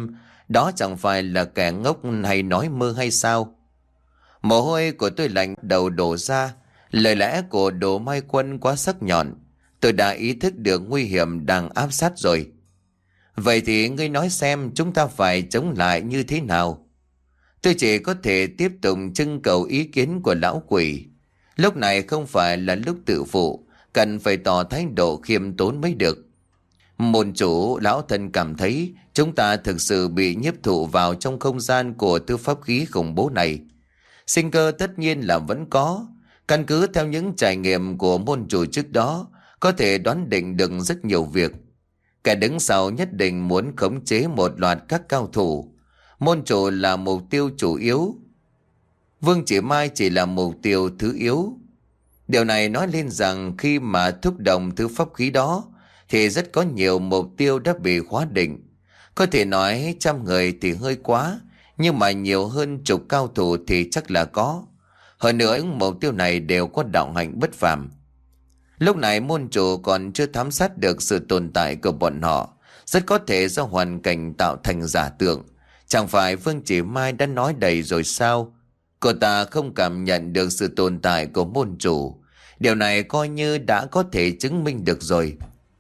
Đó chẳng phải là kẻ ngốc hay nói mơ hay sao? Mồ hôi của tôi lạnh đầu đổ ra. Lời lẽ của Đỗ Mai Quân quá sắc nhọn. Tôi đã ý thức được nguy hiểm đang áp sát rồi. Vậy thì ngươi nói xem chúng ta phải chống lại như thế nào? Tôi chỉ có thể tiếp tục trưng cầu ý kiến của lão quỷ. Lúc này không phải là lúc tự phụ, cần phải tỏ thái độ khiêm tốn mới được. Môn chủ, lão thân cảm thấy chúng ta thực sự bị nhiếp thụ vào trong không gian của tư pháp khí khủng bố này. Sinh cơ tất nhiên là vẫn có. Căn cứ theo những trải nghiệm của môn chủ trước đó, có thể đoán định được rất nhiều việc. Kẻ đứng sau nhất định muốn khống chế một loạt các cao thủ. Môn chủ là mục tiêu chủ yếu. Vương Chỉ Mai chỉ là mục tiêu thứ yếu. Điều này nói lên rằng khi mà thúc động thứ pháp khí đó, thì rất có nhiều mục tiêu đã bị khóa định. Có thể nói trăm người thì hơi quá, nhưng mà nhiều hơn chục cao thủ thì chắc là có. Hơn nữa những mục tiêu này đều có đạo hạnh bất phàm. Lúc này môn chủ còn chưa thám sát được sự tồn tại của bọn họ, rất có thể do hoàn cảnh tạo thành giả tượng. Chẳng phải Vương Chỉ Mai đã nói đầy rồi sao? Cô ta không cảm nhận được sự tồn tại của môn chủ. Điều này coi như đã có thể chứng minh được rồi.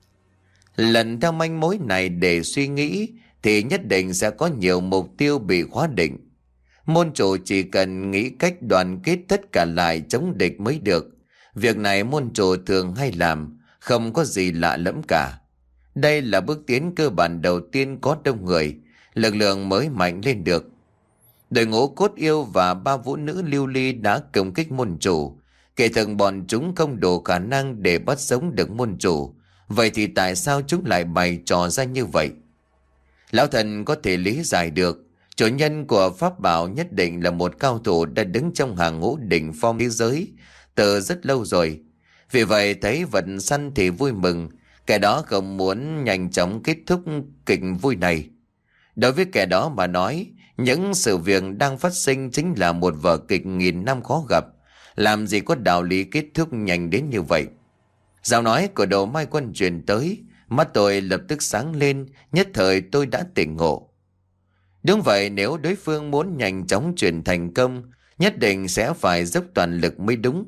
Lần theo manh mối này để suy nghĩ thì nhất định sẽ có nhiều mục tiêu bị khóa định. Môn chủ chỉ cần nghĩ cách đoàn kết tất cả lại chống địch mới được. Việc này môn chủ thường hay làm, không có gì lạ lẫm cả. Đây là bước tiến cơ bản đầu tiên có đông người, lực lượng mới mạnh lên được. Đội ngũ cốt yêu và ba vũ nữ lưu ly đã công kích môn chủ. Kể thường bọn chúng không đủ khả năng để bắt sống được môn chủ. Vậy thì tại sao chúng lại bày trò ra như vậy? Lão thần có thể lý giải được. Chủ nhân của pháp bảo nhất định là một cao thủ đã đứng trong hàng ngũ đỉnh phong thế giới từ rất lâu rồi. Vì vậy thấy vật săn thì vui mừng. Kẻ đó không muốn nhanh chóng kết thúc kịch vui này. Đối với kẻ đó mà nói, những sự việc đang phát sinh chính là một vở kịch nghìn năm khó gặp. Làm gì có đạo lý kết thúc nhanh đến như vậy? Giọng nói của Đỗ Mai Quân truyền tới, mắt tôi lập tức sáng lên, nhất thời tôi đã tỉnh ngộ. Đúng vậy, nếu đối phương muốn nhanh chóng chuyển thành công, nhất định sẽ phải dốc toàn lực mới đúng.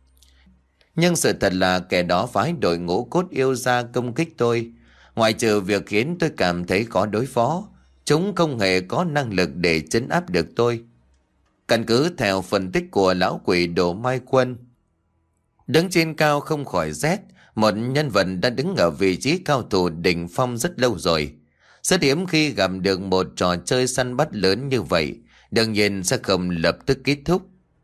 Nhưng sự thật là kẻ đó phái đội ngũ cốt yêu ra công kích tôi. Ngoài trừ việc khiến tôi cảm thấy khó đối phó, chúng không hề có năng lực để trấn áp được tôi. Căn cứ theo phân tích của lão quỷ Đỗ Mai Quân, đứng trên cao không khỏi rét, một nhân vật đã đứng ở vị trí cao thủ đỉnh phong rất lâu rồi. Rất hiếm khi gặp được một trò chơi săn bắt lớn như vậy, đương nhiên sẽ không lập tức kết thúc.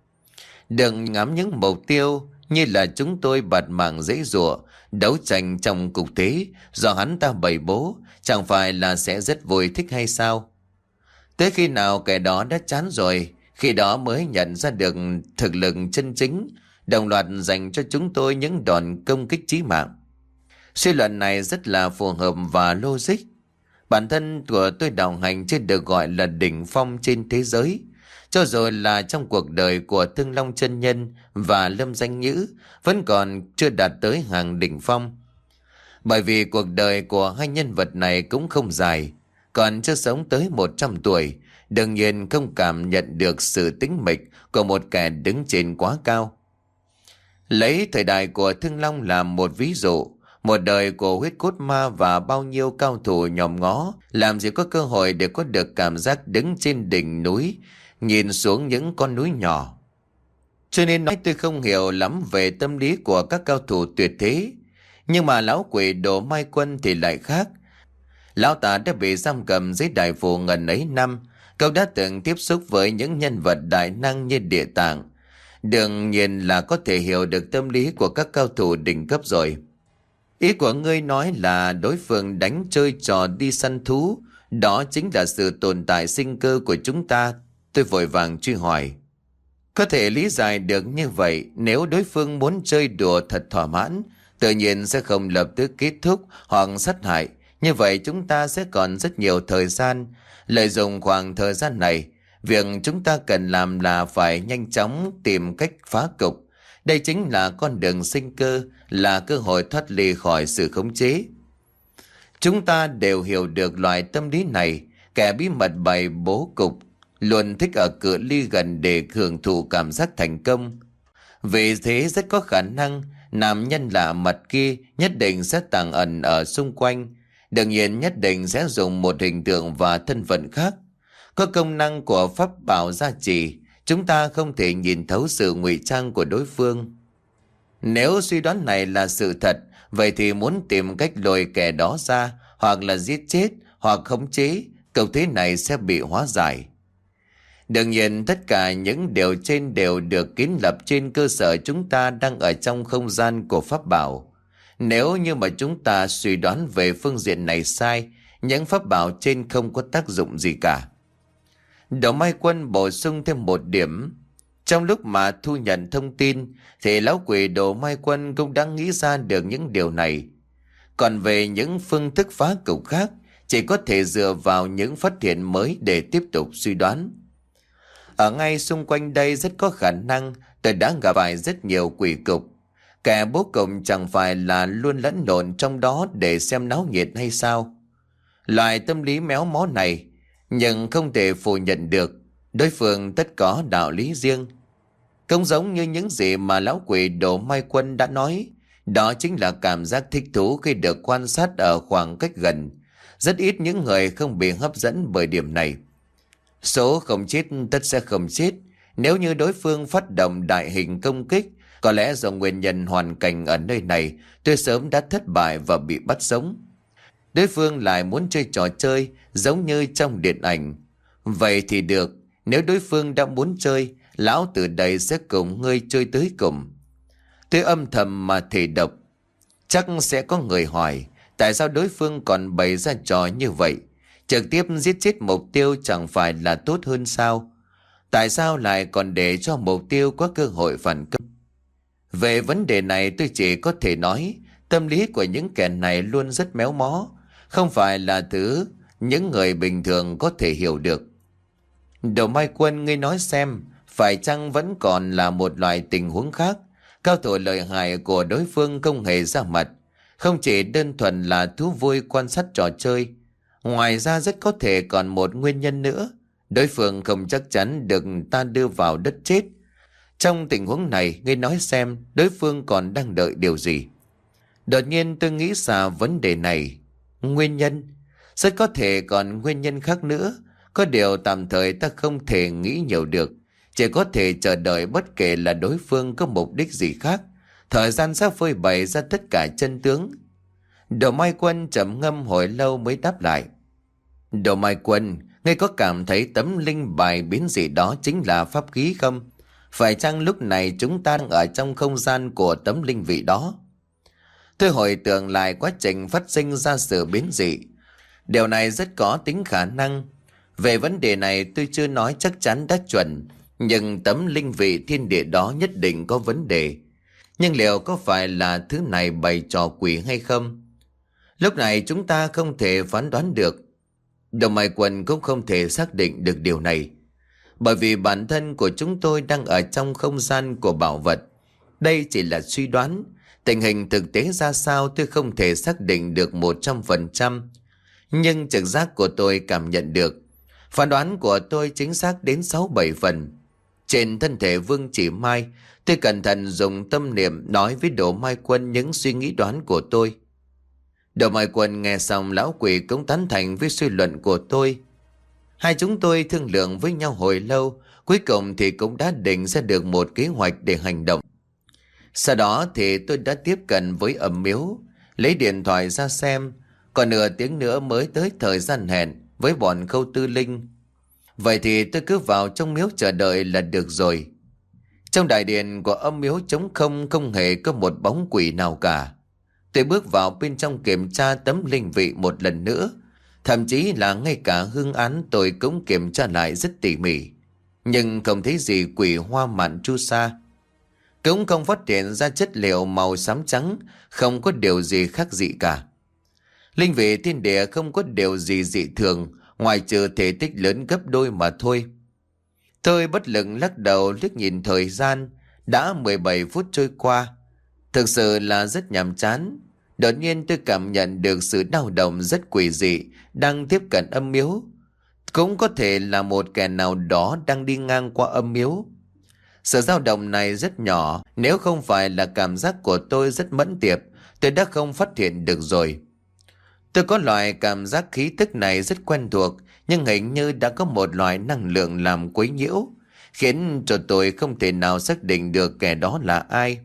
Đừng ngắm những mục tiêu như là chúng tôi bạt mạng dễ dụa, đấu tranh trong cục thế do hắn ta bày bố, chẳng phải là sẽ rất vui thích hay sao? Tới khi nào kẻ đó đã chán rồi, khi đó mới nhận ra được thực lực chân chính, đồng loạt dành cho chúng tôi những đòn công kích chí mạng. Suy luận này rất là phù hợp và logic. Bản thân của tôi đạo hành chưa được gọi là đỉnh phong trên thế giới. Cho dù là trong cuộc đời của Thương Long Chân Nhân và Lâm Danh Nhữ vẫn còn chưa đạt tới hàng đỉnh phong. Bởi vì cuộc đời của hai nhân vật này cũng không dài, còn chưa sống tới một trăm tuổi, đương nhiên không cảm nhận được sự tĩnh mịch của một kẻ đứng trên quá cao. Lấy thời đại của Thương Long làm một ví dụ, một đời của huyết cốt ma và bao nhiêu cao thủ nhòm ngó, làm gì có cơ hội để có được cảm giác đứng trên đỉnh núi, nhìn xuống những con núi nhỏ. Cho nên nói tôi không hiểu lắm về tâm lý của các cao thủ tuyệt thế. Nhưng mà lão quỷ Đỗ Mai Quân thì lại khác. Lão ta đã bị giam cầm dưới đại phủ ngần ấy năm. Cậu đã từng tiếp xúc với những nhân vật đại năng như Địa Tạng. Đương nhiên là có thể hiểu được tâm lý của các cao thủ đỉnh cấp rồi. Ý của ngươi nói là đối phương đánh chơi trò đi săn thú, đó chính là sự tồn tại sinh cơ của chúng ta. Tôi vội vàng truy hỏi. Có thể lý giải được như vậy, nếu đối phương muốn chơi đùa thật thỏa mãn, tự nhiên sẽ không lập tức kết thúc hoặc sát hại. Như vậy chúng ta sẽ còn rất nhiều thời gian. Lợi dụng khoảng thời gian này, việc chúng ta cần làm là phải nhanh chóng tìm cách phá cục. Đây chính là con đường sinh cơ, là cơ hội thoát ly khỏi sự khống chế. Chúng ta đều hiểu được loại tâm lý này. kẻ bí mật bày bố cục, luôn thích ở cự ly gần để hưởng thụ cảm giác thành công. Vì thế rất có khả năng nam nhân lạ mặt kia nhất định sẽ tàng ẩn ở xung quanh, đương nhiên nhất định sẽ dùng một hình tượng và thân phận khác. Có công năng của pháp bảo gia trì, chúng ta không thể nhìn thấu sự ngụy trang của đối phương. Nếu suy đoán này là sự thật, vậy thì muốn tìm cách lôi kẻ đó ra, hoặc là giết chết, hoặc khống chế, câu thế này sẽ bị hóa giải. Đương nhiên tất cả những điều trên đều được kiến lập trên cơ sở chúng ta đang ở trong không gian của pháp bảo. Nếu như mà chúng ta suy đoán về phương diện này sai, những pháp bảo trên không có tác dụng gì cả. Đỗ Mai Quân bổ sung thêm một điểm. Trong lúc mà thu nhận thông tin thì lão quỷ Đỗ Mai Quân cũng đã nghĩ ra được những điều này. Còn về những phương thức phá cục khác, chỉ có thể dựa vào những phát hiện mới để tiếp tục suy đoán. Ở ngay xung quanh đây rất có khả năng tôi đã gặp phải rất nhiều quỷ cục. Kẻ bố cục chẳng phải là luôn lẫn lộn trong đó để xem náo nhiệt hay sao? Loại tâm lý méo mó này, nhưng không thể phủ nhận được, đối phương tất có đạo lý riêng. Không giống như những gì mà lão quỷ Đỗ Mai Quân đã nói, đó chính là cảm giác thích thú khi được quan sát ở khoảng cách gần. Rất ít những người không bị hấp dẫn bởi điểm này. Số không chết tất sẽ không chết. Nếu như đối phương phát động đại hình công kích, có lẽ do nguyên nhân hoàn cảnh ở nơi này, tôi sớm đã thất bại và bị bắt sống. Đối phương lại muốn chơi trò chơi giống như trong điện ảnh. Vậy thì được, nếu đối phương đã muốn chơi, lão từ đây sẽ cùng ngươi chơi tới cùng. Tôi âm thầm mà thề độc. Chắc sẽ có người hỏi, tại sao đối phương còn bày ra trò như vậy? Trực tiếp giết chết mục tiêu chẳng phải là tốt hơn sao? Tại sao lại còn để cho mục tiêu có cơ hội phản công? Về vấn đề này tôi chỉ có thể nói, tâm lý của những kẻ này luôn rất méo mó, không phải là thứ những người bình thường có thể hiểu được. Đỗ Mai Quân, ngươi nói xem, phải chăng vẫn còn là một loại tình huống khác? Cao thủ lợi hại của đối phương không hề ra mặt, không chỉ đơn thuần là thú vui quan sát trò chơi. Ngoài ra rất có thể còn một nguyên nhân nữa, đối phương không chắc chắn được ta đưa vào đất chết. Trong tình huống này, ngươi nói xem đối phương còn đang đợi điều gì? Đột nhiên tôi nghĩ ra vấn đề này. Nguyên nhân? Rất có thể còn nguyên nhân khác nữa. Có điều tạm thời ta không thể nghĩ nhiều được. Chỉ có thể chờ đợi bất kể là đối phương có mục đích gì khác. Thời gian sẽ phơi bày ra tất cả chân tướng. Đỗ Mai Quân trầm ngâm hồi lâu mới đáp lại. Đỗ Mai Quân, ngươi có cảm thấy tấm linh bài biến dị đó chính là pháp khí không? Phải chăng lúc này chúng ta đang ở trong không gian của tấm linh vị đó? Tôi hồi tưởng lại quá trình phát sinh ra sự biến dị. Điều này rất có tính khả năng. Về vấn đề này tôi chưa nói chắc chắn đã chuẩn, nhưng tấm linh vị thiên địa đó nhất định có vấn đề. Nhưng liệu có phải là thứ này bày trò quỷ hay không? Lúc này chúng ta không thể phán đoán được. Đồng Mai Quân cũng không thể xác định được điều này. Bởi vì bản thân của chúng tôi đang ở trong không gian của bảo vật. Đây chỉ là suy đoán. Tình hình thực tế ra sao tôi không thể xác định được một trăm phần trăm. Nhưng trực giác của tôi cảm nhận được. Phán đoán của tôi chính xác đến sáu bảy phần. Trên thân thể Vương Chỉ Mai, tôi cẩn thận dùng tâm niệm nói với Đỗ Mai Quân những suy nghĩ đoán của tôi. Đỗ Mai Quân nghe xong lão quỷ cũng tán thành với suy luận của tôi. Hai chúng tôi thương lượng với nhau hồi lâu, cuối cùng thì cũng đã định ra được một kế hoạch để hành động. Sau đó thì tôi đã tiếp cận với Âm Miếu, lấy điện thoại ra xem, còn nửa tiếng nữa mới tới thời gian hẹn với bọn Khâu Tư Linh. Vậy thì tôi cứ vào trong miếu chờ đợi là được rồi. Trong đại điện của Âm Miếu trống không, không hề có một bóng quỷ nào cả. Tôi bước vào bên trong kiểm tra tấm linh vị một lần nữa. Thậm chí là ngay cả hương án tôi cũng kiểm tra lại rất tỉ mỉ. Nhưng không thấy gì quỷ hoa mạn chu sa. Cũng không phát hiện ra chất liệu màu xám trắng, không có điều gì khác dị cả. Linh vị thiên địa không có điều gì dị thường, ngoài trừ thể tích lớn gấp đôi mà thôi. Tôi bất lực lắc đầu liếc nhìn thời gian, đã mười bảy phút trôi qua. Thực sự là rất nhàm chán. Đột nhiên tôi cảm nhận được sự đau động rất quỷ dị đang tiếp cận Âm Miếu. Cũng có thể là một kẻ nào đó đang đi ngang qua âm miếu. Sự dao động này rất nhỏ, nếu không phải là cảm giác của tôi rất mẫn tiệp, tôi đã không phát hiện được rồi. Tôi có loại cảm giác khí tức này rất quen thuộc, nhưng hình như đã có một loại năng lượng làm quấy nhiễu, khiến cho tôi không thể nào xác định được kẻ đó là ai.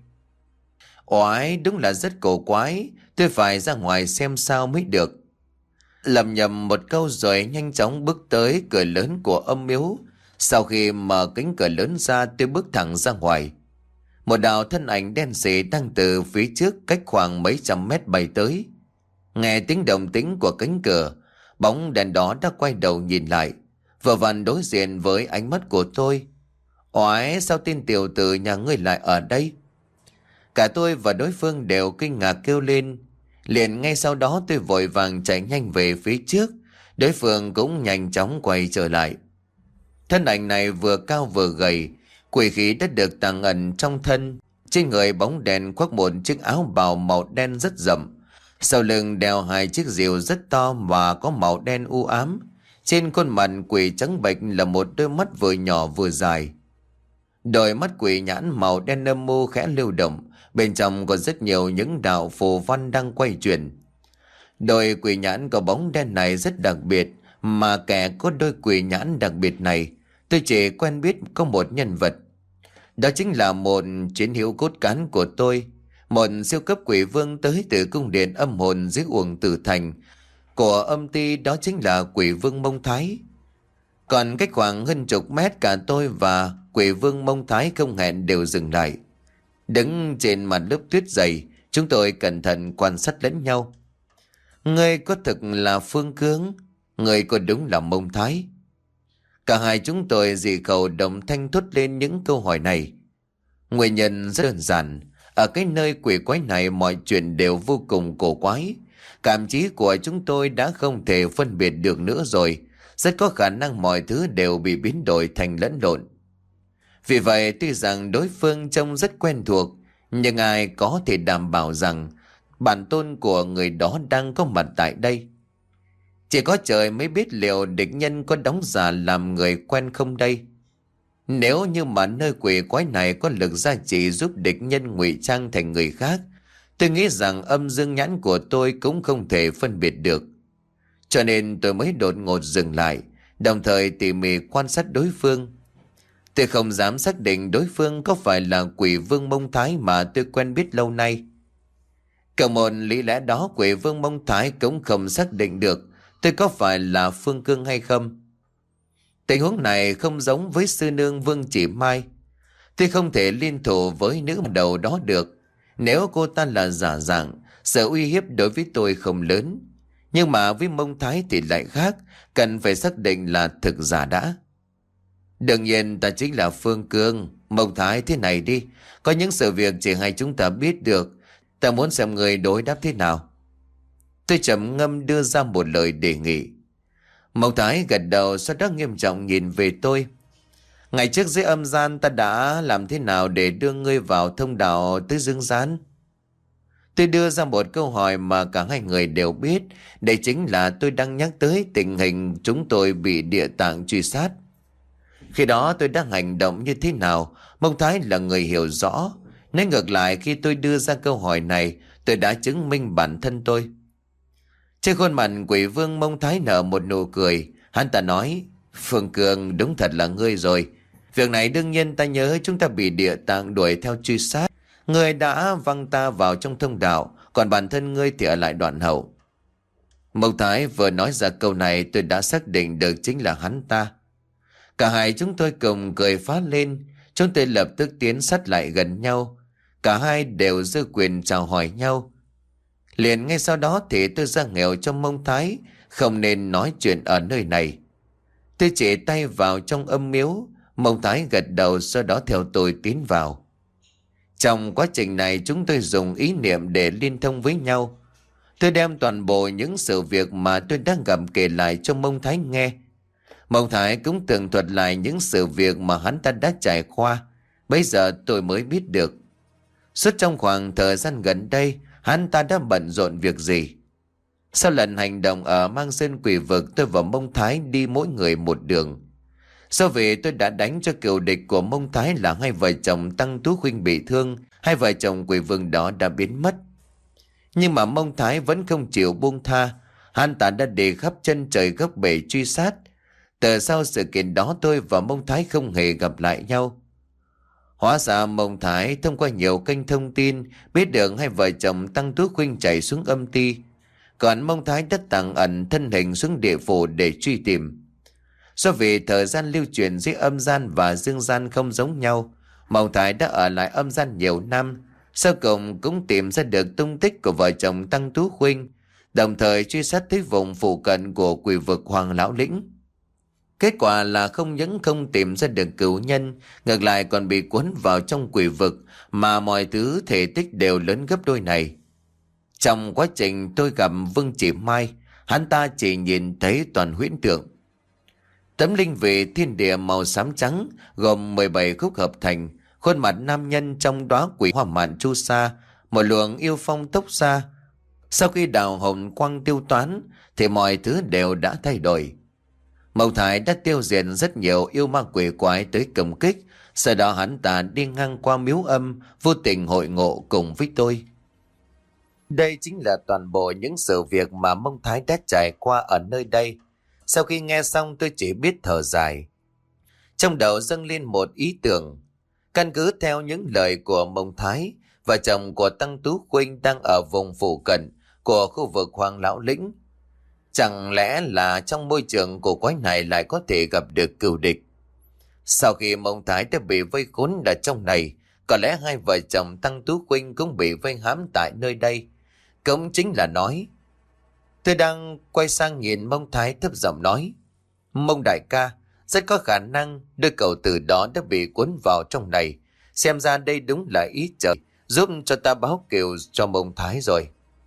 Oái, đúng là rất cổ quái, tôi phải ra ngoài xem sao mới được. Lầm nhầm một câu rồi nhanh chóng bước tới cửa lớn của âm miếu. Sau khi mở cánh cửa lớn ra, tôi bước thẳng ra ngoài. Một đạo thân ảnh đen sì đang từ phía trước cách khoảng mấy trăm mét bay tới. Nghe tiếng động tĩnh của cánh cửa, bóng đèn đó đã quay đầu nhìn lại, vừa vặn đối diện với ánh mắt của tôi. Oái, sao tên tiểu tử nhà ngươi lại ở đây? Cả tôi và đối phương đều kinh ngạc kêu lên. Liền ngay sau đó tôi vội vàng chạy nhanh về phía trước, đối phương cũng nhanh chóng quay trở lại. Thân ảnh này vừa cao vừa gầy, quỷ khí đã được tàng ẩn trong thân. Trên người bóng đèn khoác một chiếc áo bào màu đen rất rậm, sau lưng đeo hai chiếc rìu rất to và có màu đen u ám. Trên khuôn mặt quỷ trắng bệch là một đôi mắt vừa nhỏ vừa dài. Đôi mắt quỷ nhãn màu đen âm mưu khẽ lưu động, bên trong có rất nhiều những đạo phù văn đang quay chuyển. Đôi quỷ nhãn có bóng đen này rất đặc biệt, mà kẻ có đôi quỷ nhãn đặc biệt này, tôi chỉ quen biết có một nhân vật. Đó chính là một chiến hữu cốt cán của tôi, một siêu cấp quỷ vương tới từ cung điện âm hồn dưới uổng tử thành của âm ty, đó chính là quỷ vương Mông Thái. Còn cách khoảng hơn chục mét, cả tôi và quỷ vương Mông Thái không hẹn đều dừng lại. Đứng trên mặt lớp tuyết dày, chúng tôi cẩn thận quan sát lẫn nhau. Ngươi có thực là Phương Cương? Ngươi có đúng là Mông Thái? Cả hai chúng tôi dị khẩu đồng thanh thốt lên những câu hỏi này. Nguyên nhân rất đơn giản. Ở cái nơi quỷ quái này mọi chuyện đều vô cùng cổ quái. Cảm trí của chúng tôi đã không thể phân biệt được nữa rồi. Rất có khả năng mọi thứ đều bị biến đổi thành lẫn lộn. Vì vậy tuy rằng đối phương trông rất quen thuộc, nhưng ai có thể đảm bảo rằng bản tôn của người đó đang có mặt tại đây? Chỉ có trời mới biết liệu địch nhân có đóng giả làm người quen không đây. Nếu như mà nơi quỷ quái này có lực gia trì giúp địch nhân ngụy trang thành người khác, tôi nghĩ rằng âm dương nhãn của tôi cũng không thể phân biệt được. Cho nên tôi mới đột ngột dừng lại, đồng thời tỉ mỉ quan sát đối phương. Tôi không dám xác định đối phương có phải là quỷ vương Mông Thái mà tôi quen biết lâu nay. Cả một lý lẽ đó quỷ vương Mông Thái cũng không xác định được tôi có phải là Phương Cương hay không. Tình huống này không giống với sư nương Vương Chỉ Mai. Tôi không thể liên thủ với nữ đầu đó được. Nếu cô ta là giả dạng, sự uy hiếp đối với tôi không lớn. Nhưng mà với Mông Thái thì lại khác, cần phải xác định là thực giả đã. Đương nhiên ta chính là Phương Cương. Mông Thái, thế này đi, có những sự việc chỉ hai chúng ta biết được. Ta muốn xem người đối đáp thế nào. Tôi trầm ngâm đưa ra một lời đề nghị. Mông Thái gật đầu, sau đó nghiêm trọng nhìn về tôi. Ngày trước dưới âm gian ta đã làm thế nào để đưa ngươi vào thông đạo tới dương gian? Tôi đưa ra một câu hỏi mà cả hai người đều biết. Đây chính là tôi đang nhắc tới tình hình chúng tôi bị địa tạng truy sát. Khi đó tôi đang hành động như thế nào, Mông Thái là người hiểu rõ. Nên ngược lại khi tôi đưa ra câu hỏi này, tôi đã chứng minh bản thân tôi. Trên khuôn mặt quỷ vương Mông Thái nở một nụ cười. Hắn ta nói, Phương Cường, đúng thật là ngươi rồi. Việc này đương nhiên ta nhớ chúng ta bị địa tạng đuổi theo truy sát. Ngươi đã văng ta vào trong thông đạo, còn bản thân ngươi thì ở lại đoạn hậu. Mông Thái vừa nói ra câu này, tôi đã xác định được chính là hắn ta. Cả hai chúng tôi cùng cười phá lên. Chúng tôi lập tức tiến sát lại gần nhau. Cả hai đều giơ quyền chào hỏi nhau. Liền ngay sau đó thì tôi ra nghèo cho Mông Thái không nên nói chuyện ở nơi này. Tôi chỉ tay vào trong âm miếu. Mông Thái gật đầu, sau đó theo tôi tiến vào. Trong quá trình này chúng tôi dùng ý niệm để liên thông với nhau. Tôi đem toàn bộ những sự việc mà tôi đang gặp kể lại cho Mông Thái nghe. Mông Thái cũng tường thuật lại những sự việc mà hắn ta đã trải qua. Bây giờ tôi mới biết được suốt trong khoảng thời gian gần đây hắn ta đã bận rộn việc gì. Sau lần hành động ở Mang Sơn Quỷ Vực, tôi và Mông Thái đi mỗi người một đường. Sau về tôi đã đánh cho cựu địch của Mông Thái là hai vợ chồng Tăng Tú Khuynh bị thương, hai vợ chồng Quỷ Vương đó đã biến mất. Nhưng mà Mông Thái vẫn không chịu buông tha, hắn ta đã để khắp chân trời góc bể truy sát. Từ sau sự kiện đó tôi và Mông Thái không hề gặp lại nhau. Hóa ra Mông Thái thông qua nhiều kênh thông tin biết được hai vợ chồng Tăng Tú Khuynh chạy xuống âm ty, còn Mông Thái đã tàng ẩn thân hình xuống địa phủ để truy tìm. Do vì thời gian lưu truyền giữa âm gian và dương gian không giống nhau, Mông Thái đã ở lại âm gian nhiều năm, sau cùng cũng tìm ra được tung tích của vợ chồng Tăng Tú Khuynh, đồng thời truy sát tới vùng phụ cận của quỷ vực Hoàng Lão Lĩnh. Kết quả là không những không tìm ra được cửu nhân, ngược lại còn bị cuốn vào trong quỷ vực mà mọi thứ thể tích đều lớn gấp đôi này. Trong quá trình tôi gặp Vương Chỉ Mai, hắn ta chỉ nhìn thấy toàn huyễn tượng. Tấm linh vị thiên địa màu xám trắng gồm mười bảy khúc hợp thành, khuôn mặt nam nhân trong đóa quỷ hoa mạn chu sa, một luồng yêu phong tốc xa. Sau khi đào hồng quang tiêu toán thì mọi thứ đều đã thay đổi. Mông Thái đã tiêu diệt rất nhiều yêu ma quỷ quái tới công kích, sau đó hắn ta đi ngang qua miếu âm, vô tình hội ngộ cùng với tôi. Đây chính là toàn bộ những sự việc mà Mông Thái đã trải qua ở nơi đây. Sau khi nghe xong tôi chỉ biết thở dài. Trong đầu dâng lên một ý tưởng. Căn cứ theo những lời của Mông Thái, vợ chồng của Tăng Tú Khuynh đang ở vùng phụ cận của khu vực Hoàng Lão Lĩnh. Chẳng lẽ là trong môi trường cổ quái này lại có thể gặp được cừu địch? Sau khi Mông Thái đã bị vây khốn ở trong này, có lẽ hai vợ chồng Tăng Tú Khuynh cũng bị vây hãm tại nơi đây. Cũng chính là nói. Tôi đang quay sang nhìn Mông Thái thấp giọng nói: Mông đại ca, rất có khả năng đôi cậu từ đó đã bị cuốn vào trong này. Xem ra đây đúng là ý trời, giúp cho ta báo kiều cho Mông Thái rồi.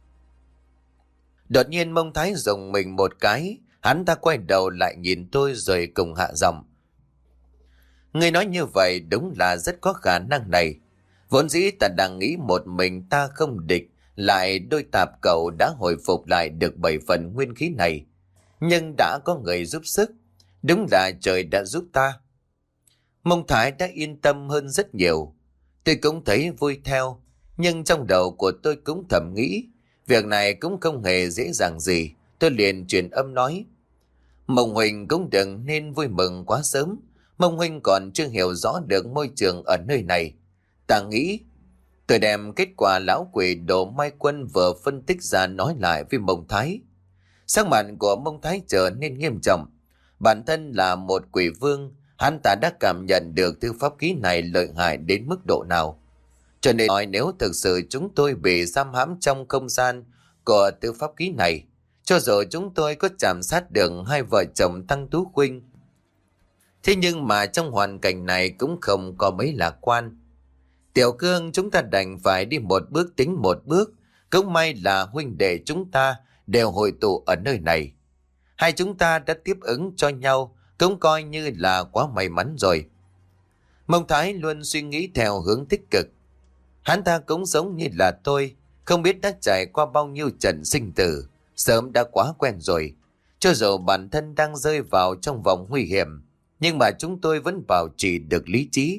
Đột nhiên Mông Thái rùng mình một cái, hắn ta quay đầu lại nhìn tôi rồi cùng hạ giọng: Ngươi nói như vậy đúng là rất có khả năng này. Vốn dĩ ta đang nghĩ một mình ta không địch, lại đôi tạp cậu đã hồi phục lại được bảy phần nguyên khí này. Nhưng đã có người giúp sức, đúng là trời đã giúp ta. Mông Thái đã yên tâm hơn rất nhiều. Tôi cũng thấy vui theo, nhưng trong đầu của tôi cũng thầm nghĩ, việc này cũng không hề dễ dàng gì. Tôi liền truyền âm nói: Mông huynh cũng đừng nên vui mừng quá sớm. Mông huynh còn chưa hiểu rõ được môi trường ở nơi này. Ta nghĩ tôi đem kết quả lão quỷ Đồ Mai Quân vừa phân tích ra nói lại với Mông Thái. Sắc mặt của Mông Thái trở nên nghiêm trọng. Bản thân là một quỷ vương, hắn ta đã cảm nhận được thư pháp khí này lợi hại đến mức độ nào. Cho nên nói nếu thực sự chúng tôi bị giam hãm trong không gian của thư pháp khí này, cho dù chúng tôi có chạm sát được hai vợ chồng Tăng Tú Khuynh, thế nhưng mà trong hoàn cảnh này cũng không có mấy lạc quan. Tiểu Cương, chúng ta đành phải đi một bước tính một bước. Cũng may là huynh đệ chúng ta đều hội tụ ở nơi này. Hai chúng ta đã tiếp ứng cho nhau, cũng coi như là quá may mắn rồi. Mông Thái luôn suy nghĩ theo hướng tích cực. Hắn ta cũng giống như là tôi, không biết đã trải qua bao nhiêu trận sinh tử, sớm đã quá quen rồi. Cho dù bản thân đang rơi vào trong vòng nguy hiểm, nhưng mà chúng tôi vẫn bảo trì được lý trí.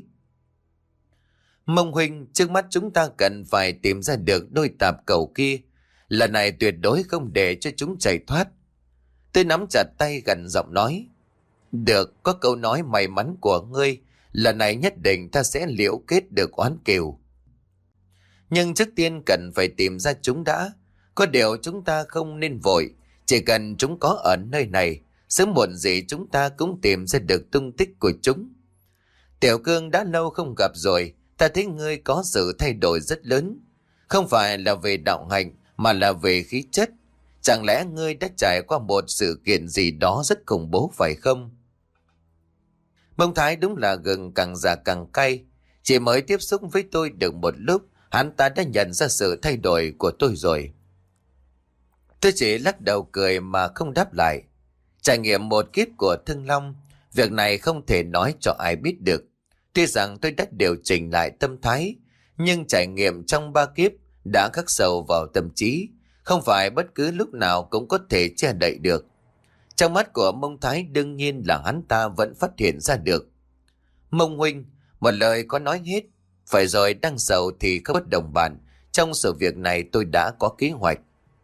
Mông huynh, trước mắt chúng ta cần phải tìm ra được đôi tạp cẩu kia. Lần này tuyệt đối không để cho chúng chạy thoát. Tôi nắm chặt tay gần giọng nói: Được, có câu nói may mắn của ngươi, lần này nhất định ta sẽ liễu kết được oán kiều. Nhưng trước tiên cần phải tìm ra chúng đã. Có điều chúng ta không nên vội, chỉ cần chúng có ở nơi này, sớm muộn gì chúng ta cũng tìm ra được tung tích của chúng. Tiểu Cương, đã lâu không gặp rồi, ta thấy ngươi có sự thay đổi rất lớn. Không phải là về đạo hạnh, mà là về khí chất. Chẳng lẽ ngươi đã trải qua một sự kiện gì đó rất khủng bố phải không? Mông Thái đúng là gừng càng già càng cay. Chỉ mới tiếp xúc với tôi được một lúc, hắn ta đã nhận ra sự thay đổi của tôi rồi. Tôi chỉ lắc đầu cười mà không đáp lại. Trải nghiệm một kiếp của Thương Long, việc này không thể nói cho ai biết được. Tuy rằng tôi đã điều chỉnh lại tâm thái, nhưng trải nghiệm trong ba kiếp đã khắc sâu vào tâm trí, không phải bất cứ lúc nào cũng có thể che đậy được. Trong mắt của Mông Thái đương nhiên là hắn ta vẫn phát hiện ra được. Mông huynh, một lời có nói hết, phải rồi, đang giàu thì không bất đồng bạn. Trong sự việc này tôi đã có kế hoạch.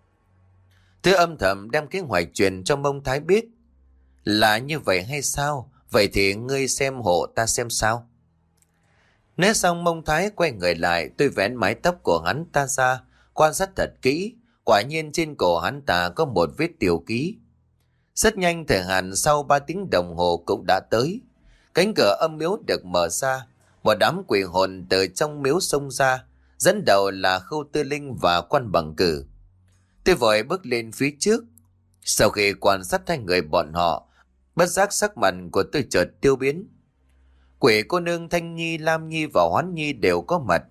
Tôi âm thầm đem kế hoạch truyền cho Mông Thái biết. Là như vậy hay sao? Vậy thì ngươi xem hộ ta xem sao. Nói xong Mông Thái quay người lại, tôi vén mái tóc của hắn ta ra, quan sát thật kỹ. Quả nhiên trên cổ hắn ta có một vết tiểu ký. Rất nhanh thời hạn sau ba tiếng đồng hồ cũng đã tới. Cánh cửa âm miếu được mở ra, một đám quỷ hồn từ trong miếu xông ra, dẫn đầu là Khâu Tư Linh và Quan Bằng Cử. Tôi vội bước lên phía trước. Sau khi quan sát hai người bọn họ, bất giác sắc mặt của tôi chợt tiêu biến. Quỷ cô nương Thanh Nhi, Lam Nhi và Hoán Nhi đều có mặt.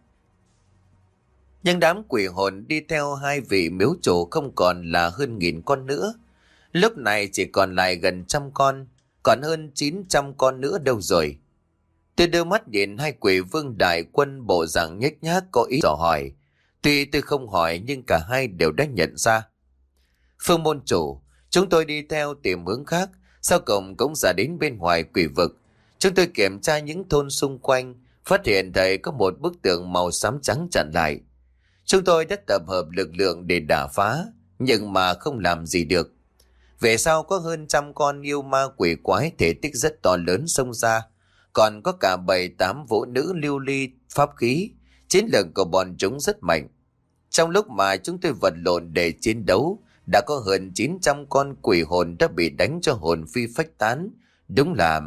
Nhưng đám quỷ hồn đi theo hai vị miếu chủ không còn là hơn nghìn con nữa. Lúc này chỉ còn lại gần trăm con, còn hơn chín trăm con nữa đâu rồi. Tôi đưa mắt nhìn hai quỷ vương đại quân bộ dạng nhếch nhác có ý dò hỏi. Tuy tôi không hỏi nhưng cả hai đều đã nhận ra. Phương môn chủ, chúng tôi đi theo tìm hướng khác, sau cùng cũng ra đến bên ngoài quỷ vực. Chúng tôi kiểm tra những thôn xung quanh, phát hiện thấy có một bức tường màu xám trắng chặn lại. Chúng tôi đã tập hợp lực lượng để đả phá, nhưng mà không làm gì được. Về sau có hơn trăm con yêu ma quỷ quái thể tích rất to lớn xông ra, còn có cả bảy tám vũ nữ lưu ly pháp khí. Chiến lược của bọn chúng rất mạnh. Trong lúc mà chúng tôi vật lộn để chiến đấu, đã có hơn chín trăm con quỷ hồn đã bị đánh cho hồn phi phách tán. Đúng là...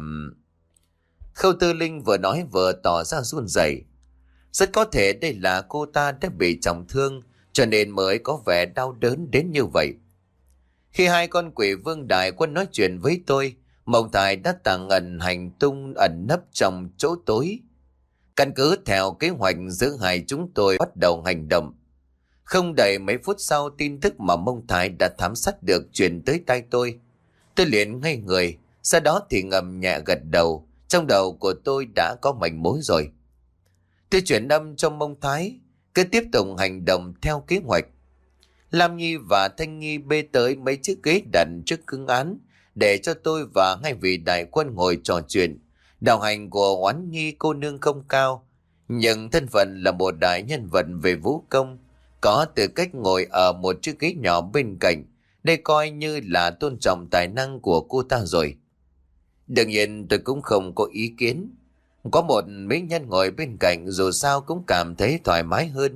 Khâu Tư Linh vừa nói vừa tỏ ra run rẩy. Rất có thể đây là cô ta đã bị trọng thương, cho nên mới có vẻ đau đớn đến như vậy. Khi hai con quỷ vương đại quân nói chuyện với tôi, Mộng Thái đã tàng ẩn hành tung ẩn nấp trong chỗ tối. Căn cứ theo kế hoạch giữa hai chúng tôi bắt đầu hành động. Không đầy mấy phút sau, tin tức mà Mông Thái đã thám sát được truyền tới tay tôi. Tôi liền ngây người, sau đó thì ngầm nhẹ gật đầu. Trong đầu của tôi đã có manh mối rồi. Tôi chuyển âm cho Mông Thái, cứ tiếp tục hành động theo kế hoạch. Lam Nhi và Thanh Nhi bê tới mấy chiếc ghế đặt trước cương án, để cho tôi và hai vị đại quân ngồi trò chuyện. Đạo hành của Oán Nhi cô nương không cao, nhưng thân phận là một đại nhân vật về vũ công, có tư cách ngồi ở một chiếc ghế nhỏ bên cạnh. Đây coi như là tôn trọng tài năng của cô ta rồi. Đương nhiên tôi cũng không có ý kiến. Có một mỹ nhân ngồi bên cạnh dù sao cũng cảm thấy thoải mái hơn.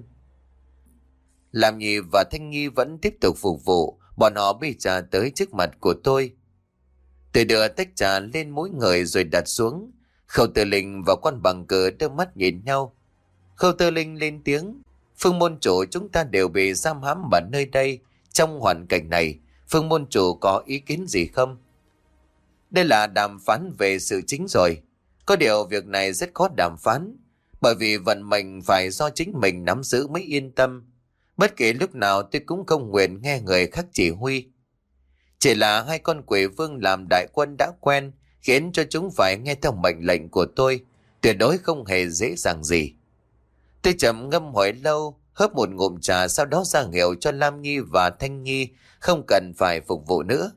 Lam Nhi và Thanh Nhi vẫn tiếp tục phục vụ. Bọn họ bê trà tới trước mặt của tôi. Tôi đưa tách trà lên mỗi người rồi đặt xuống. Khâu Tư Linh và Quan Bằng Cử đưa mắt nhìn nhau. Khâu Tư Linh lên tiếng. Phương môn chủ, chúng ta đều bị giam hãm ở nơi đây. Trong hoàn cảnh này, Phương môn chủ có ý kiến gì không? Đây là đàm phán về sự chính rồi. Có điều việc này rất khó đàm phán, bởi vì vận mệnh phải do chính mình nắm giữ mới yên tâm. Bất kỳ lúc nào tôi cũng không nguyện nghe người khác chỉ huy. Chỉ là hai con quỷ vương làm đại quân đã quen, khiến cho chúng phải nghe theo mệnh lệnh của tôi, tuyệt đối không hề dễ dàng gì. Tôi trầm ngâm hồi lâu, hớp một ngụm trà, sau đó ra hiệu cho Lam Nhi và Thanh Nhi không cần phải phục vụ nữa.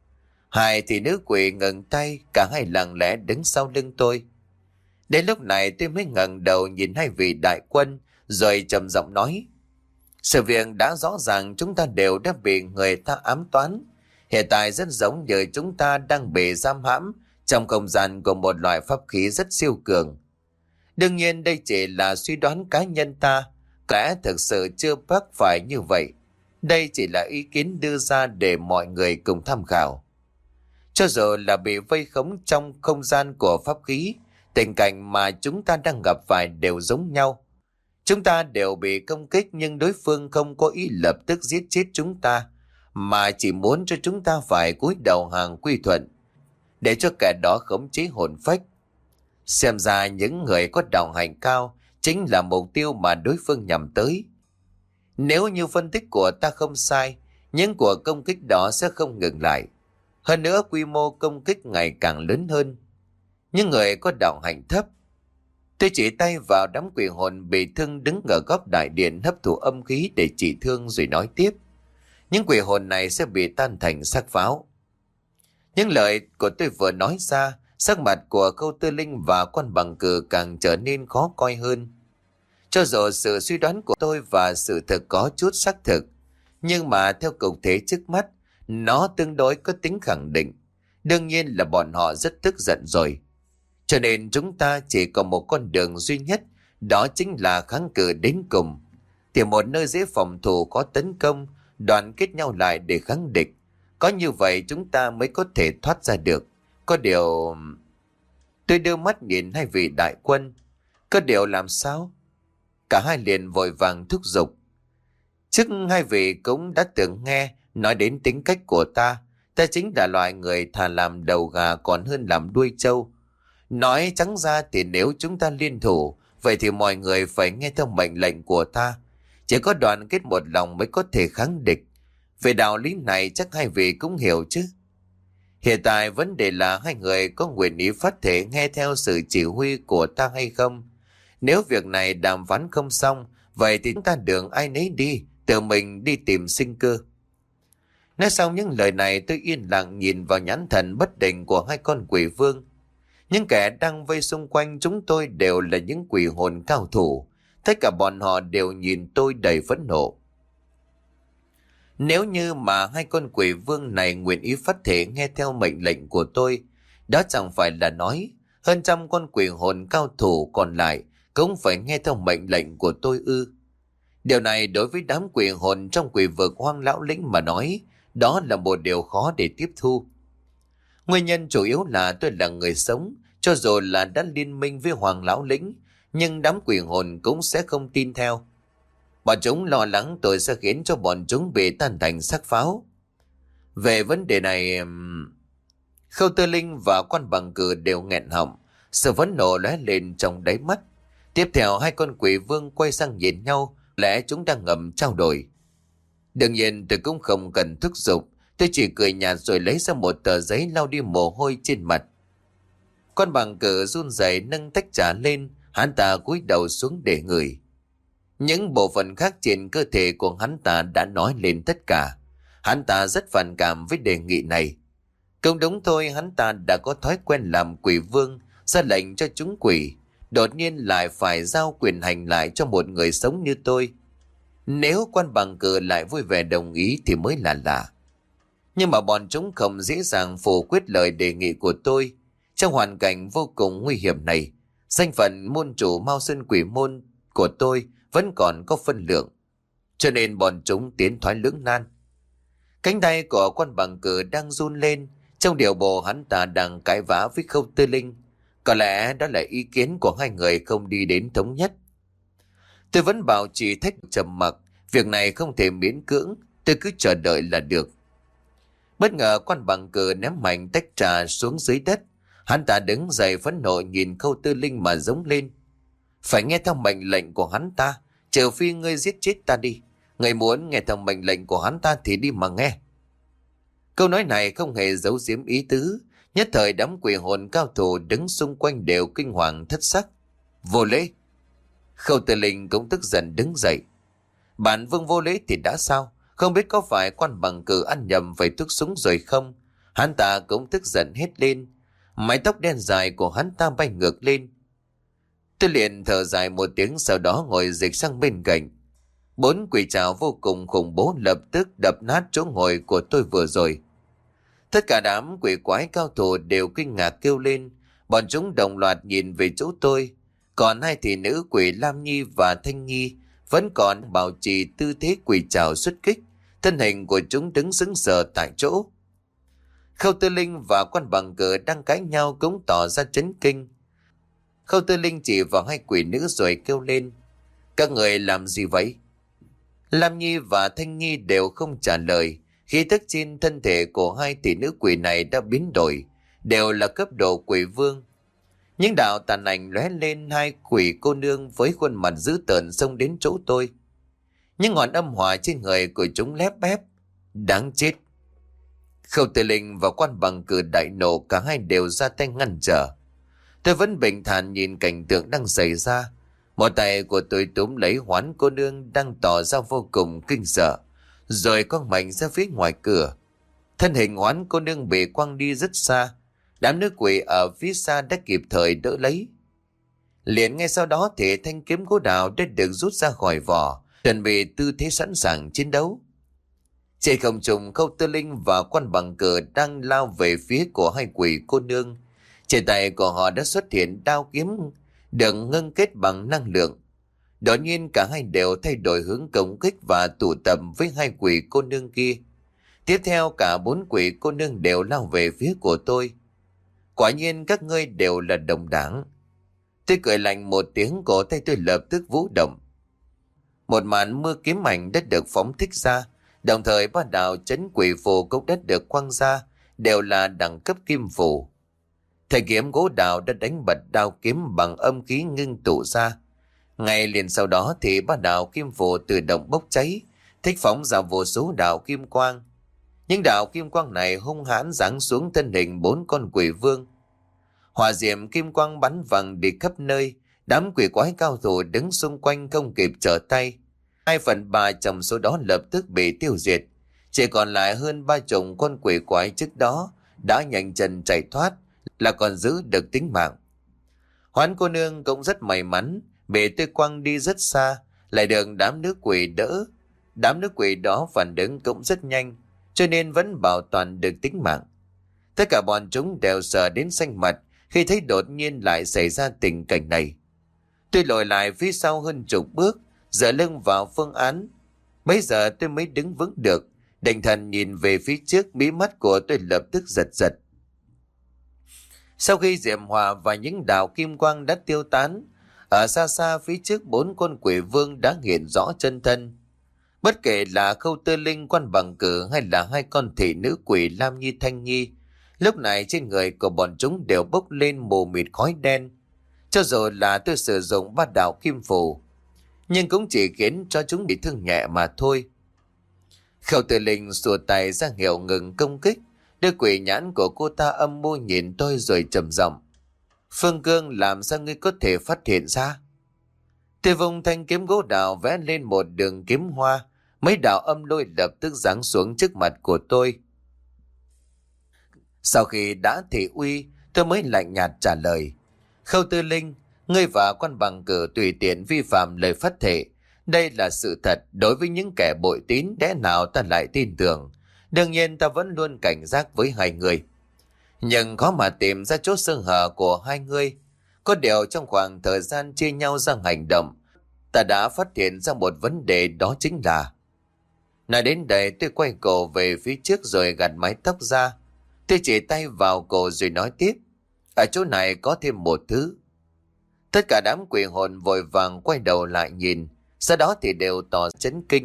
Hai thì nữ quỷ ngừng tay, cả hai lặng lẽ đứng sau lưng tôi. Đến lúc này tôi mới ngẩng đầu nhìn hai vị đại quân, rồi trầm giọng nói. Sự việc đã rõ ràng, chúng ta đều đã bị người ta ám toán. Hiện tại rất giống như chúng ta đang bị giam hãm trong không gian của một loại pháp khí rất siêu cường. Đương nhiên đây chỉ là suy đoán cá nhân ta, có lẽ thực sự chưa chắc phải như vậy. Đây chỉ là ý kiến đưa ra để mọi người cùng tham khảo. Cho dù là bị vây khống trong không gian của pháp khí, tình cảnh mà chúng ta đang gặp phải đều giống nhau. Chúng ta đều bị công kích, nhưng đối phương không có ý lập tức giết chết chúng ta, mà chỉ muốn cho chúng ta phải cúi đầu hàng quy thuận, để cho kẻ đó khống chế hồn phách. Xem ra những người có đạo hành cao chính là mục tiêu mà đối phương nhắm tới. Nếu như phân tích của ta không sai, những cuộc công kích đó sẽ không ngừng lại. Hơn nữa quy mô công kích ngày càng lớn hơn. Những người có đạo hành thấp. Tôi chỉ tay vào đám quỷ hồn bị thương đứng ở góc đại điện hấp thụ âm khí để trị thương rồi nói tiếp. Những quỷ hồn này sẽ bị tan thành xác pháo. Những lời của tôi vừa nói ra, sắc mặt của Khâu Tư Linh và Quan Bằng Cử càng trở nên khó coi hơn. Cho dù sự suy đoán của tôi và sự thực có chút xác thực, nhưng mà theo cục thế trước mắt, nó tương đối có tính khẳng định. Đương nhiên là bọn họ rất tức giận rồi. Cho nên chúng ta chỉ có một con đường duy nhất, đó chính là kháng cự đến cùng. Tìm một nơi dễ phòng thủ có tấn công, đoàn kết nhau lại để kháng địch. Có như vậy chúng ta mới có thể thoát ra được. Có điều... Tôi đưa mắt nhìn hai vị đại quân. Có điều làm sao? Cả hai liền vội vàng thúc giục. Trước hai vị cũng đã từng nghe nói đến tính cách của ta. Ta chính là loại người thà làm đầu gà còn hơn làm đuôi trâu. Nói trắng ra thì nếu chúng ta liên thủ, vậy thì mọi người phải nghe theo mệnh lệnh của ta. Chỉ có đoàn kết một lòng mới có thể kháng địch. Về đạo lý này chắc hai vị cũng hiểu chứ. Hiện tại vấn đề là hai người có nguyện ý phát thể nghe theo sự chỉ huy của ta hay không. Nếu việc này đàm phán không xong, vậy thì chúng ta đường ai nấy đi, tự mình đi tìm sinh cơ. Nói xong những lời này, tôi yên lặng nhìn vào nhãn thần bất định của hai con quỷ vương. Những kẻ đang vây xung quanh chúng tôi đều là những quỷ hồn cao thủ. Tất cả bọn họ đều nhìn tôi đầy phẫn nộ. Nếu như mà hai con quỷ vương này nguyện ý phát thể nghe theo mệnh lệnh của tôi, đó chẳng phải là nói hơn trăm con quỷ hồn cao thủ còn lại cũng phải nghe theo mệnh lệnh của tôi ư? Điều này đối với đám quỷ hồn trong quỷ vực Hoang Lão Lĩnh mà nói, đó là một điều khó để tiếp thu. Nguyên nhân chủ yếu là tôi là người sống, cho dù là đã liên minh với Hoàng Lão Lĩnh, nhưng đám quỷ hồn cũng sẽ không tin theo. Bọn chúng lo lắng tôi sẽ khiến cho bọn chúng bị tan thành xác pháo. Về vấn đề này, Khâu Tư Linh và Quan Bằng Cử đều nghẹn họng, sự phẫn nộ lóe lên trong đáy mắt. Tiếp theo hai con quỷ vương quay sang nhìn nhau, lẽ chúng đang ngầm trao đổi. Đương nhiên tôi cũng không cần thúc giục, tôi chỉ cười nhạt rồi lấy ra một tờ giấy lau đi mồ hôi trên mặt. Quan Bằng Cử run rẩy nâng tách trà lên, hắn ta cúi đầu xuống để ngửi. Những bộ phận khác trên cơ thể của hắn ta đã nói lên tất cả. Hắn ta rất phản cảm với đề nghị này. Không đúng thôi, hắn ta đã có thói quen làm quỷ vương, ra lệnh cho chúng quỷ, đột nhiên lại phải giao quyền hành lại cho một người sống như tôi. Nếu Quan Bằng Cử lại vui vẻ đồng ý thì mới là lạ. Nhưng mà bọn chúng không dễ dàng phủ quyết lời đề nghị của tôi. Trong hoàn cảnh vô cùng nguy hiểm này, danh phận môn chủ Mao Sơn Quỷ Môn của tôi vẫn còn có phân lượng, cho nên bọn chúng tiến thoái lưỡng nan. Cánh tay của Quan Bằng Cử đang run lên, trong điều bộ hắn ta đang cãi vã với Khâu Tư Linh. Có lẽ đó là ý kiến của hai người không đi đến thống nhất. Tôi vẫn bảo trì thách trầm mặc, việc này không thể miễn cưỡng, tôi cứ chờ đợi là được. Bất ngờ Quan Bằng Cử ném mạnh tách trà xuống dưới đất. Hắn ta đứng dậy phẫn nộ nhìn Khâu Tư Linh mà giống lên. Phải nghe theo mệnh lệnh của hắn ta, trừ phi ngươi giết chết ta đi. Ngươi muốn nghe theo mệnh lệnh của hắn ta thì đi mà nghe. Câu nói này không hề giấu giếm ý tứ. Nhất thời đám quỷ hồn cao thủ đứng xung quanh đều kinh hoàng thất sắc. Vô lễ! Khâu Tư Linh cũng tức giận đứng dậy. Bản vương vô lễ thì đã sao? Không biết có phải Quan Bằng Cử ăn nhầm phải thuốc súng rồi không? Hắn ta cũng tức giận hết lên. Mái tóc đen dài của hắn ta bay ngược lên. Tôi liền thở dài một tiếng, sau đó ngồi dịch sang bên cạnh. Bốn quỷ trảo vô cùng khủng bố lập tức đập nát chỗ ngồi của tôi vừa rồi. Tất cả đám quỷ quái cao thủ đều kinh ngạc kêu lên. Bọn chúng đồng loạt nhìn về chỗ tôi. Còn hai thị nữ quỷ Lam Nhi và Thanh Nhi vẫn còn bảo trì tư thế quỷ trảo xuất kích. Thân hình của chúng đứng sững sờ tại chỗ. Khâu Tư Linh và Quan Bằng Cử đang cãi nhau cũng tỏ ra chấn kinh. Khâu Tư Linh chỉ vào hai quỷ nữ rồi kêu lên. Các người làm gì vậy? Lam Nhi và Thanh Nhi đều không trả lời. Khí tức trên thân thể của hai tỷ nữ quỷ này đã biến đổi, đều là cấp độ quỷ vương. Những đạo tàn ảnh lóe lên, hai quỷ cô nương với khuôn mặt dữ tợn xông đến chỗ tôi. Những ngọn âm hỏa trên người của chúng lép bép. Đáng chết! Khâu Tư Linh và Quan Bằng Cử đại nộ, cả hai đều ra tay ngăn trở. Tôi vẫn bình thản nhìn cảnh tượng đang xảy ra. Một tay của tôi túm lấy Hoán cô nương đang tỏ ra vô cùng kinh sợ, rồi con mạnh ra phía ngoài cửa. Thân hình Hoán cô nương bị quăng đi rất xa. Đám nữ quỷ ở phía xa đã kịp thời đỡ lấy. Liền ngay sau đó thì thanh kiếm gỗ đào đã được rút ra khỏi vỏ, chuẩn bị tư thế sẵn sàng chiến đấu. Trên không trung, Khâu Tư Linh và Quan Bằng Cờ đang lao về phía của hai quỷ cô nương. Trên tay của họ đã xuất hiện đao kiếm được ngưng kết bằng năng lượng. Đột nhiên cả hai đều thay đổi hướng công kích và tụ tập với hai quỷ cô nương kia. Tiếp theo cả bốn quỷ cô nương đều lao về phía của tôi. Quả nhiên các ngươi đều là đồng đảng. Tôi cười lạnh một tiếng, cổ tay tôi lập tức vũ động. Một màn mưa kiếm ảnh đã được phóng thích ra, đồng thời ba đạo chấn quỷ phù cũng đã được quăng ra, đều là đẳng cấp kim phù. Thầy kiếm gỗ đào đã đánh bật đao kiếm bằng âm khí ngưng tụ ra. Ngay liền sau đó thì ba đạo kim phù tự động bốc cháy, thích phóng ra vô số đạo kim quang. Những đạo kim quang này hung hãn giáng xuống thân hình bốn con quỷ vương. Hỏa diệm kim quang bắn văng đi khắp nơi, đám quỷ quái cao thủ đứng xung quanh không kịp trở tay. Hai phần ba trong số đó lập tức bị tiêu diệt, chỉ còn lại hơn ba chục con quỷ quái trước đó đã nhanh chân chạy thoát, là còn giữ được tính mạng. Hoán cô nương cũng rất may mắn, bị tôi quăng đi rất xa, lại được đám nữ quỷ đỡ. Đám nữ quỷ đó phản ứng cũng rất nhanh, cho nên vẫn bảo toàn được tính mạng. Tất cả bọn chúng đều sợ đến xanh mặt khi thấy đột nhiên lại xảy ra tình cảnh này. Tôi lùi lại phía sau hơn chục bước, dựa lưng vào phương án. Bây giờ tôi mới đứng vững được, định thần nhìn về phía trước, mí mắt của tôi lập tức giật giật. Sau khi diệm hòa và những đạo kim quang đã tiêu tán, ở xa xa phía trước bốn con quỷ vương đã hiện rõ chân thân. Bất kể là Khâu Tư Linh, Quan Bằng Cử hay là hai con thị nữ quỷ Lam Nhi, Thanh Nhi, lúc này trên người của bọn chúng đều bốc lên mù mịt khói đen. Cho dù là tôi sử dụng ba đạo kim phù, nhưng cũng chỉ khiến cho chúng bị thương nhẹ mà thôi. Khâu Tư Linh xua tay ra hiệu ngừng công kích, đưa quỷ nhãn của cô ta âm mưu nhìn tôi rồi trầm giọng: Phương Cương, làm sao ngươi có thể phát hiện ra? Tôi vùng thanh kiếm gỗ đào vẽ lên một đường kiếm hoa, mấy đạo âm lôi lập tức giáng xuống trước mặt của tôi. Sau khi đã thị uy, tôi mới lạnh nhạt trả lời: Khâu Tư Linh, ngươi và Quan Bằng Cử tùy tiện vi phạm lời phát thệ. Đây là sự thật, đối với những kẻ bội tín đẽ nào ta lại tin tưởng. Đương nhiên ta vẫn luôn cảnh giác với hai người, nhưng khó mà tìm ra chỗ sơ hở của hai người. Có điều trong khoảng thời gian chia nhau ra hành động, ta đã phát hiện ra một vấn đề, đó chính là... Nói đến đây tôi quay cổ về phía trước rồi gạt mái tóc ra. Tôi chỉ tay vào cổ rồi nói tiếp: Ở chỗ này có thêm một thứ. Tất cả đám quỷ hồn vội vàng quay đầu lại nhìn, sau đó thì đều tỏ chấn kinh.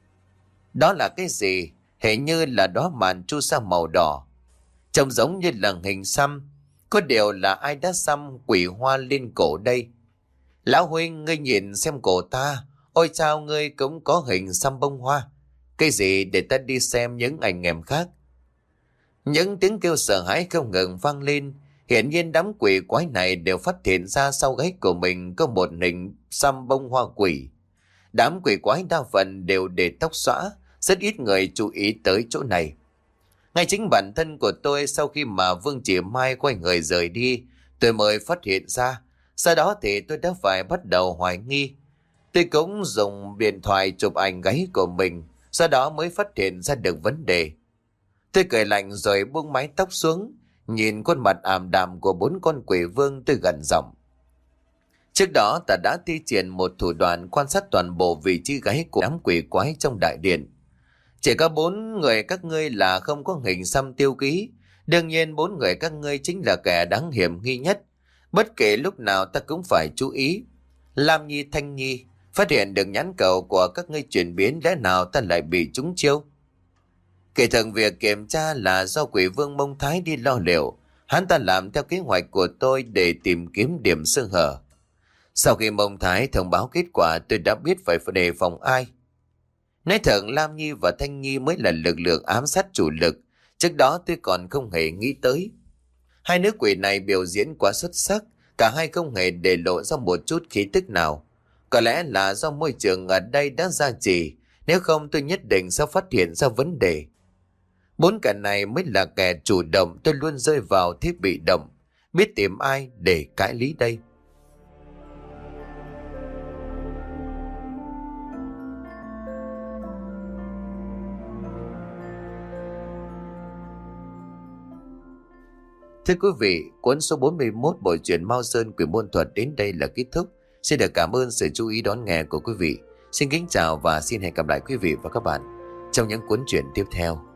Đó là cái gì? Hình như là đóa màn chu sa màu đỏ, trông giống như là hình xăm. Có điều là ai đã xăm quỷ hoa lên cổ đây? Lão huynh, ngươi nhìn xem cổ ta. Ôi chao, ngươi cũng có hình xăm bông hoa. Cái gì? Để ta đi xem những ảnh em khác. Những tiếng kêu sợ hãi không ngừng vang lên. Hiển nhiên đám quỷ quái này đều phát hiện ra sau gáy của mình có một hình xăm bông hoa quỷ. Đám quỷ quái đa phần đều để tóc xõa, rất ít người chú ý tới chỗ này. Ngay chính bản thân của tôi, sau khi mà Vương Chỉ Mai quay người rời đi, tôi mới phát hiện ra. Sau đó thì tôi đã phải bắt đầu hoài nghi. Tôi cũng dùng điện thoại chụp ảnh gáy của mình, sau đó mới phát hiện ra được vấn đề. Tôi cười lạnh rồi buông mái tóc xuống, nhìn khuôn mặt ảm đạm của bốn con quỷ vương, tôi gằn giọng: Trước đó ta đã thi triển một thủ đoạn quan sát toàn bộ vị trí gáy của đám quỷ quái trong đại điện. Chỉ có bốn người các ngươi là không có hình xăm tiêu ký. Đương nhiên bốn người các ngươi chính là kẻ đáng hiểm nghi nhất. Bất kể lúc nào ta cũng phải chú ý. Lam Nhi, Thanh Nhi, phát hiện được nhãn cầu của các ngươi chuyển biến, lẽ nào ta lại bị trúng chiêu? Kể thường việc kiểm tra là do quỷ vương Mông Thái đi lo liệu. Hắn ta làm theo kế hoạch của tôi để tìm kiếm điểm sơ hở. Sau khi Mông Thái thông báo kết quả, tôi đã biết phải đề phòng ai. Nói thật, Lam Nhi và Thanh Nhi mới là lực lượng ám sát chủ lực. Trước đó tôi còn không hề nghĩ tới. Hai nữ quỷ này biểu diễn quá xuất sắc, cả hai không hề để lộ ra một chút khí tức nào. Có lẽ là do môi trường ở đây đã gia trì, Nếu không tôi nhất định sẽ phát hiện ra vấn đề. Bốn kẻ này mới là kẻ chủ động, tôi luôn rơi vào thế bị động. Biết tìm ai để cãi lý đây? Thưa quý vị, cuốn số bốn mươi mốt bộ truyện Mao Sơn Quỷ Môn Thuật đến đây là kết thúc. Xin được cảm ơn sự chú ý đón nghe của quý vị. Xin kính chào và xin hẹn gặp lại quý vị và các bạn trong những cuốn truyện tiếp theo.